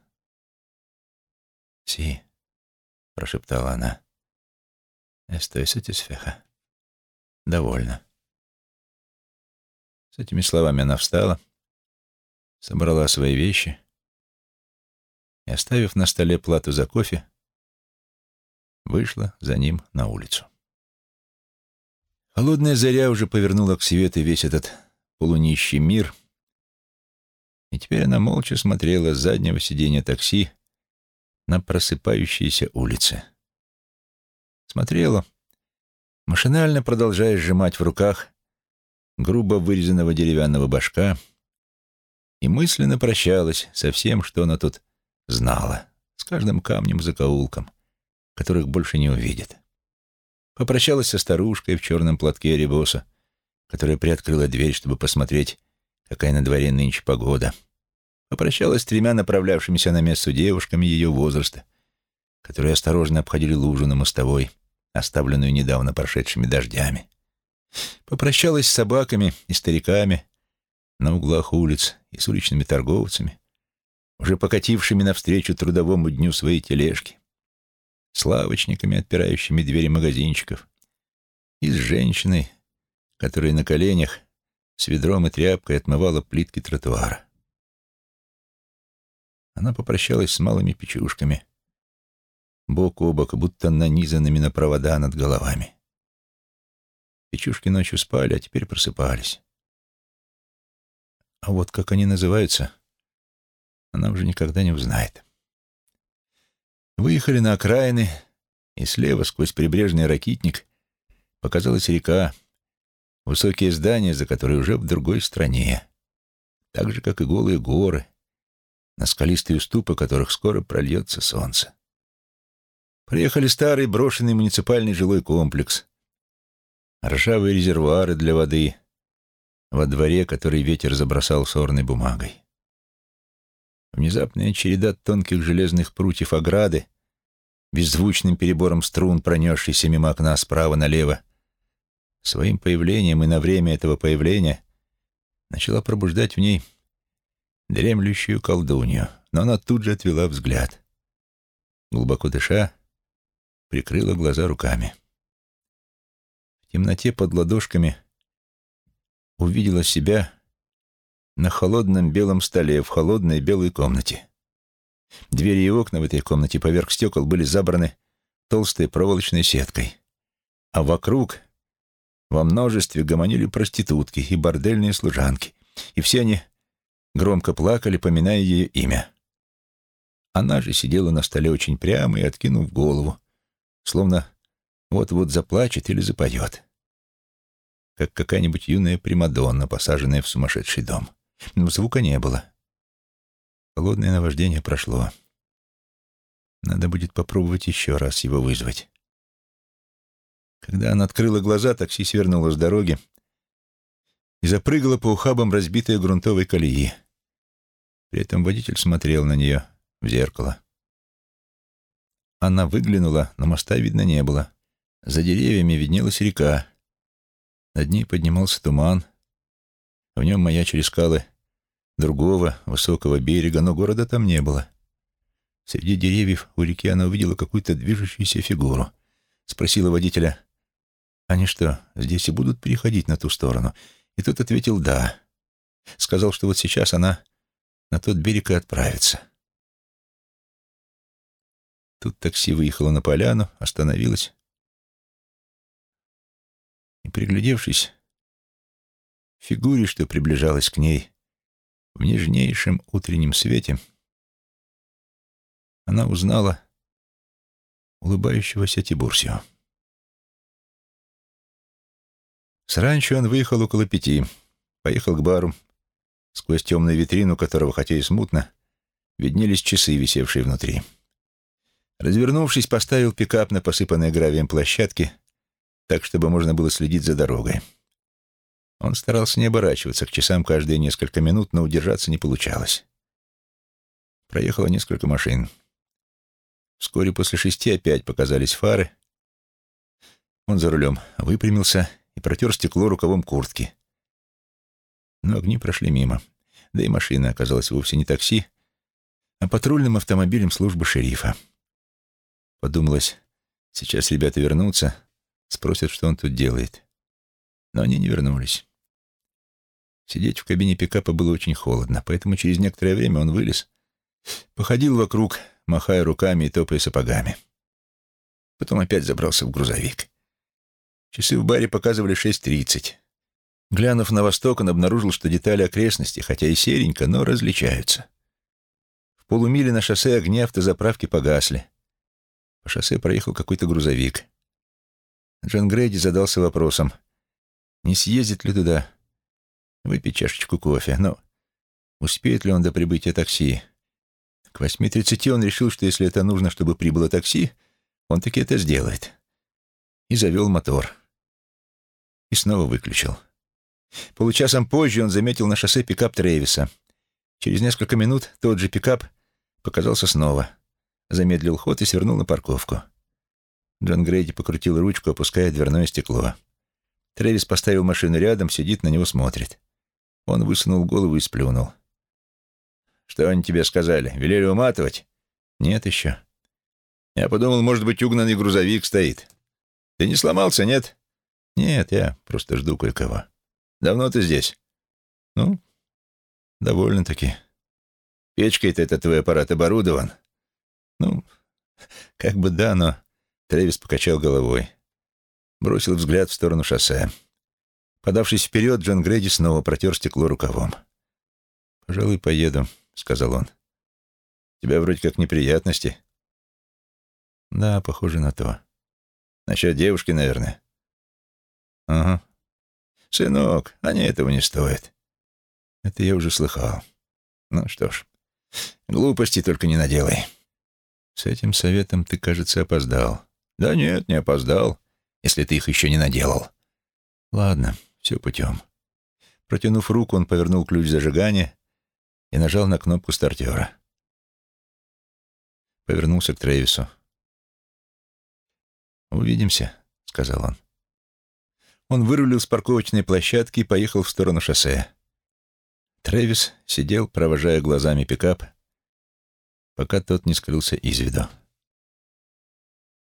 «Си», — прошептала она. «Эстой сатисфеха». Довольно. С этими словами она встала, собрала свои вещи и, оставив на столе плату за кофе, вышла за ним на улицу. Холодная заря уже повернула к свету весь этот полунищий мир, и теперь она молча смотрела с заднего сиденья такси на просыпающиеся улицы. Смотрела, машинально продолжая сжимать в руках грубо вырезанного деревянного башка, и мысленно прощалась со всем, что она тут знала, с каждым камнем-закоулком, которых больше не увидит. Попрощалась со старушкой в черном платке ребоса, которая приоткрыла дверь, чтобы посмотреть, какая на дворе нынче погода. Попрощалась с 3 направлявшимися на место девушками ее возраста, которые осторожно обходили лужу на мостовой, оставленную недавно прошедшими дождями. Попрощалась с собаками и стариками на углах улиц и с уличными торговцами, уже покатившими навстречу трудовому дню свои тележки, с лавочниками, отпирающими двери магазинчиков, и с женщиной, которая на коленях с ведром и тряпкой отмывала плитки тротуара. Она попрощалась с малыми печушками, бок о бок, будто нанизанными на провода над головами. Печушки ночью спали, а теперь просыпались. А вот как они называются, она уже никогда не узнает. Выехали на окраины, и слева, сквозь прибрежный ракитник, показалась река, высокие здания, за которой уже в другой стране, так же, как и голые горы, на скалистые уступы которых скоро прольется солнце. Проехали старый брошенный муниципальный жилой комплекс, ржавые резервуары для воды во дворе, который ветер забросал сорной бумагой. Внезапная череда тонких железных прутьев ограды, беззвучным перебором струн, пронесшийся мимо окна справа налево, своим появлением и на время этого появления начала пробуждать в ней дремлющую колдунью, но она тут же отвела взгляд. Глубоко дыша, прикрыла глаза руками. В темноте под ладошками увидела себя на холодном белом столе в холодной белой комнате. Двери и окна в этой комнате поверх стекол были забраны толстой проволочной сеткой, а вокруг во множестве гомонили проститутки и бордельные служанки, и все они громко плакали, поминая ее имя. Она же сидела на столе очень прямо и откинув голову, словно вот-вот заплачет или запоет, как какая-нибудь юная примадонна, посаженная в сумасшедший дом. Но звука не было. Холодное наваждение прошло. Надо будет попробовать еще раз его вызвать. Когда она открыла глаза, такси свернуло с дороги и запрыгало по ухабам разбитой грунтовой колеи. При этом водитель смотрел на нее в зеркало. Она выглянула, но моста видно не было. За деревьями виднелась река. Над ней поднимался туман. В нем маячили скалы другого высокого берега, но города там не было. Среди деревьев у реки она увидела какую-то движущуюся фигуру. Спросила водителя: «Они что, здесь и будут переходить на ту сторону?» И тот ответил «да». Сказал, что вот сейчас она на тот берег и отправится. Тут такси выехало на поляну, остановилось. И, приглядевшись, в фигуре, что приближалась к ней в нежнейшем утреннем свете, она узнала улыбающегося Тибурсио. С ранчо он выехал около 5, поехал к бару, сквозь темную витрину которого, хотя и смутно, виднелись часы, висевшие внутри. Развернувшись, поставил пикап на посыпанной гравием площадке, так, чтобы можно было следить за дорогой. Он старался не оборачиваться к часам каждые несколько минут, но удержаться не получалось. Проехало несколько машин. Вскоре после 6 опять показались фары. Он за рулем выпрямился и протер стекло рукавом куртки. Но огни прошли мимо. Да и машина оказалась вовсе не такси, а патрульным автомобилем службы шерифа. Подумалось, сейчас ребята вернутся, спросят, что он тут делает. Но они не вернулись. Сидеть в кабине пикапа было очень холодно, поэтому через некоторое время он вылез, походил вокруг, махая руками и топая сапогами. Потом опять забрался в грузовик. Часы в баре показывали 6:30. Глянув на восток, он обнаружил, что детали окрестностей, хотя и серенько, но различаются. В полумиле на шоссе огни автозаправки погасли. По шоссе проехал какой-то грузовик. Джон Грейди задался вопросом, не съездит ли туда, выпить чашечку кофе, но успеет ли он до прибытия такси. К 8:30 он решил, что если это нужно, чтобы прибыло такси, он таки это сделает. И завел мотор. И снова выключил. Получасом позже он заметил на шоссе пикап Трэвиса. Через несколько минут тот же пикап показался снова. Замедлил ход и свернул на парковку. Джон Грейди покрутил ручку, опуская дверное стекло. Трэвис поставил машину рядом, сидит, на него смотрит. Он высунул голову и сплюнул. «Что они тебе сказали? Велели уматывать?» «Нет еще». «Я подумал, может быть, угнанный грузовик стоит. Ты не сломался, нет?» «Нет, я просто жду кое-кого». «Давно ты здесь?» «Ну, довольно-таки». «Печкой-то этот твой аппарат оборудован?» «Ну, как бы да, но...» Трэвис покачал головой. Бросил взгляд в сторону шоссе. Подавшись вперед, Джон Грейди снова протер стекло рукавом. «Пожалуй, поеду», — сказал он. «У тебя вроде как неприятности». «Да, похоже на то». «Насчет девушки, наверное». «Ага». «Сынок, они этого не стоят». «Это я уже слыхал». «Ну что ж, глупости только не наделай». «С этим советом ты, кажется, опоздал». «Да нет, не опоздал, если ты их еще не наделал». «Ладно, все путем». Протянув руку, он повернул ключ зажигания и нажал на кнопку стартера. Повернулся к Трэвису. «Увидимся», — сказал он. Он вырулил с парковочной площадки и поехал в сторону шоссе. Трэвис сидел, провожая глазами пикап, пока тот не скрылся из виду.